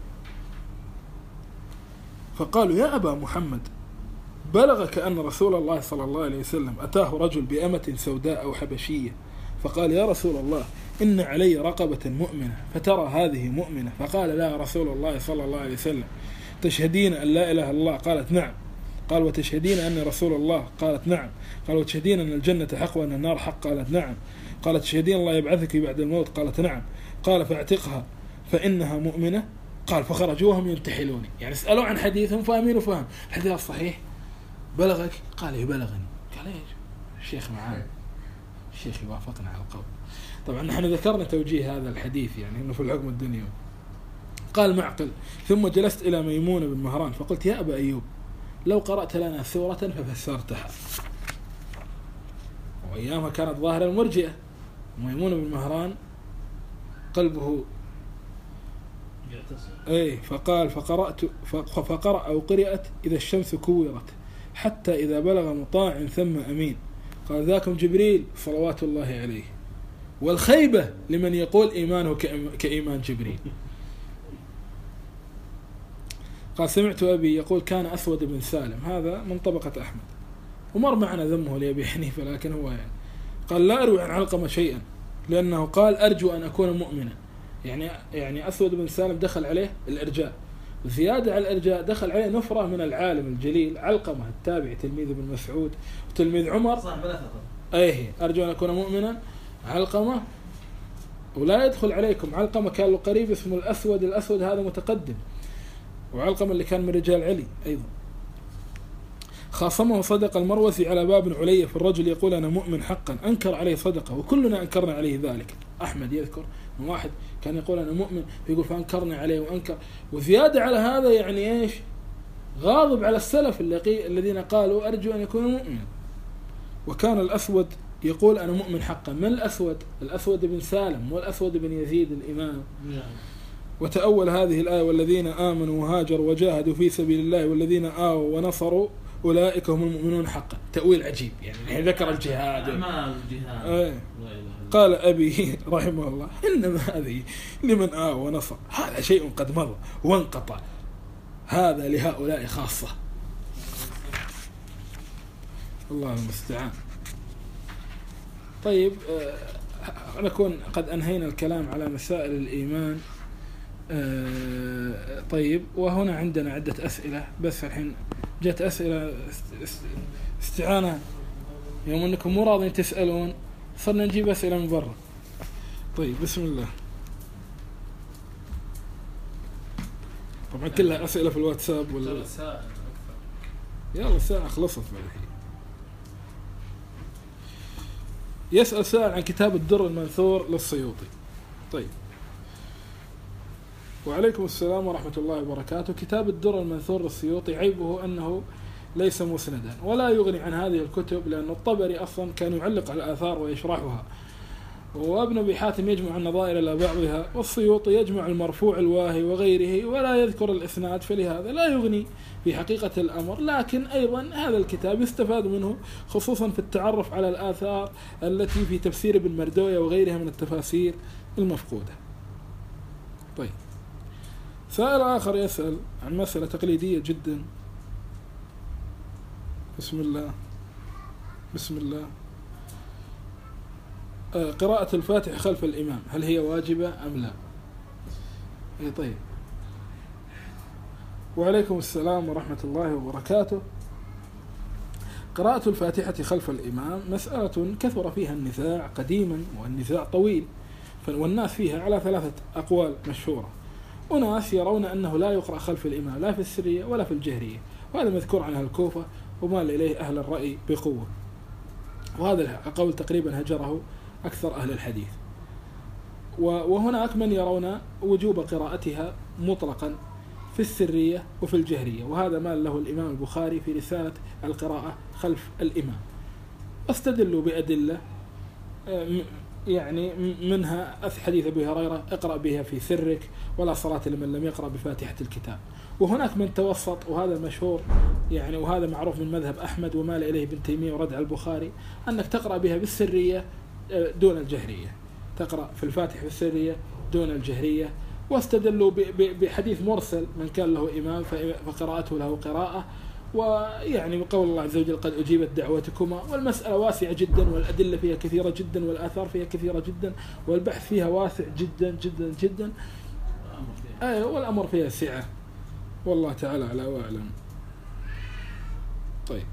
فقالوا يا أبا محمد بلغك أن رسول الله صلى الله عليه وسلم أتاه رجل بأمة سوداء أو حبشية، فقال يا رسول الله إن علي رقبة مؤمنة فترى هذه مؤمنة، فقال لا رسول الله صلى الله عليه وسلم تشهدين أن لا إله إلا الله؟ قالت نعم. قال وتشهدين أن رسول الله؟ قالت نعم. قال وتشهدين أن الجنة حق وأن النار حق؟ قالت نعم. قالت تشهدين الله يبعثك بعد الموت؟ قالت نعم. قال فاعتقها فإنها مؤمنة. قال فخرجوا وهم ينتحلوني، يعني سألوا عن حديثهم فاهمين وفهم الحديث صحيح. بلغك؟ قال يبلغني. قال ايش الشيخ معانا، الشيخ يوافقنا على القول. طبعا نحن ذكرنا توجيه هذا الحديث يعني انه في الحكم الدنيوي. قال معقل ثم جلست إلى ميمونة بن مهران فقلت يا أبا أيوب لو قرأت لنا سورة ففسرتها. وأيامها كانت ظاهرة المرجئة، ميمونة بن مهران قلبه فقال فقرأ أو قرأت إذا الشمس كورت حتى إذا بلغ مطاع ثم أمين. قال ذاكم جبريل صلوات الله عليه، والخيبة لمن يقول إيمانه كإيمان جبريل. قال سمعت أبي يقول كان أسود بن سالم، هذا من طبقة أحمد، ومر معنا ذمه لأبي حنيفة لكن هو قال لا أروي عن علقمة شيئا لأنه قال أرجو أن أكون مؤمنا. يعني أسود بن سالم دخل عليه الإرجاء، وزيادة على الإرجاء دخل عليه نفرة من العالم الجليل علقمة التابع تلميذ ابن مسعود وتلميذ عمر. أرجو أن أكون مؤمنا علقمة، ولا يدخل عليكم علقمة كان له قريب اسمه الأسود. الأسود هذا متقدم، وعلقمة اللي كان من رجال علي أيضا. خاصمه صدق المروزي على باب علي في الرجل يقول أنا مؤمن حقا، أنكر عليه صدقه وكلنا أنكرنا عليه ذلك. أحمد يذكر من واحد كان يقول أنا مؤمن يقول فأنكرنا عليه وأنكر. وزيادة على هذا يعني إيش غاضب على السلف الذين قالوا أرجو أن يكون مؤمنا. وكان الأسود يقول أنا مؤمن حقا. من الأسود؟ الأسود بن سالم والأسود بن يزيد الإمام. وتأول هذه الآية والذين آمنوا وهاجروا وجاهدوا في سبيل الله والذين آووا ونصروا أولئك هم المؤمنون حقا. تأويل عجيب يعني ذكر الجهاد. قال أبي رحمه الله إنما هذه لمن آوى ونصر، هذا شيء قد مضى وانقطع، هذا لهؤلاء خاصة. الله المستعان. طيب نكون قد أنهينا الكلام على مسائل الإيمان. طيب وهنا عندنا عدة أسئلة، بس الحين جت أسئلة استعانة، يوم أنكم مو راضين تسألون صرنا نجيب أسئلة من برا. طيب بسم الله. طبعا كلها أسئلة في الواتساب ولا يلا الساعة خلصت بعد. يسأل سائل عن كتاب الدر المنثور للسيوطي. طيب وعليكم السلام ورحمة الله وبركاته. كتاب الدر المنثور للسيوطي عيبه أنه ليس مسندا ولا يغني عن هذه الكتب، لأن الطبري أصلا كان يعلق على الآثار ويشرحها، وابن أبي حاتم يجمع النظائر إلى بعضها، والسيوطي يجمع المرفوع الواهي وغيره ولا يذكر الإسناد، فلهذا لا يغني في حقيقة الأمر. لكن أيضا هذا الكتاب يستفاد منه خصوصا في التعرف على الآثار التي في تفسير ابن مردوية وغيرها من التفاسير المفقودة. طيب سائل آخر يسأل عن مسألة تقليدية جدا. بسم الله. قراءة الفاتحة خلف الإمام هل هي واجبة أم لا؟ طيب وعليكم السلام ورحمة الله وبركاته. قراءة الفاتحة خلف الإمام مسألة كثر فيها النزاع قديما، والنزاع طويل، والناس فيها على 3 أقوال مشهورة. وناس يرون أنه لا يقرأ خلف الإمام لا في السرية ولا في الجهرية، وهذا مذكور عنها الكوفة ومال إليه أهل الرأي بقوة، وهذا القول تقريبا هجره أكثر أهل الحديث. وهناك من يرون وجوب قراءتها مطلقا في السرية وفي الجهرية، وهذا مال له الإمام البخاري في رسالة القراءة خلف الإمام. استدلوا بأدلة يعني منها حديث أبي هريرة اقرأ بها في سرك ولا صلاة لمن لم يقرأ بفاتحة الكتاب. وهناك من توسط، وهذا مشهور يعني، وهذا معروف من مذهب أحمد ومال إليه ابن تيمية ورد على البخاري، أنك تقرأ بها بالسرية دون الجهرية، تقرأ في الفاتحة في السرية دون الجهرية. واستدلوا بحديث مرسل من كان له إمام فقراءته له قراءة، ويعني بقول الله عز وجل قد أجيبت دعوتكما. والمسألة واسعة جدا، والأدلة فيها كثيرة جدا، والآثار فيها كثيرة جدا، والبحث فيها واسع جدا جدا جدا، والأمر فيها سعة، والله تعالى على وأعلم. طيب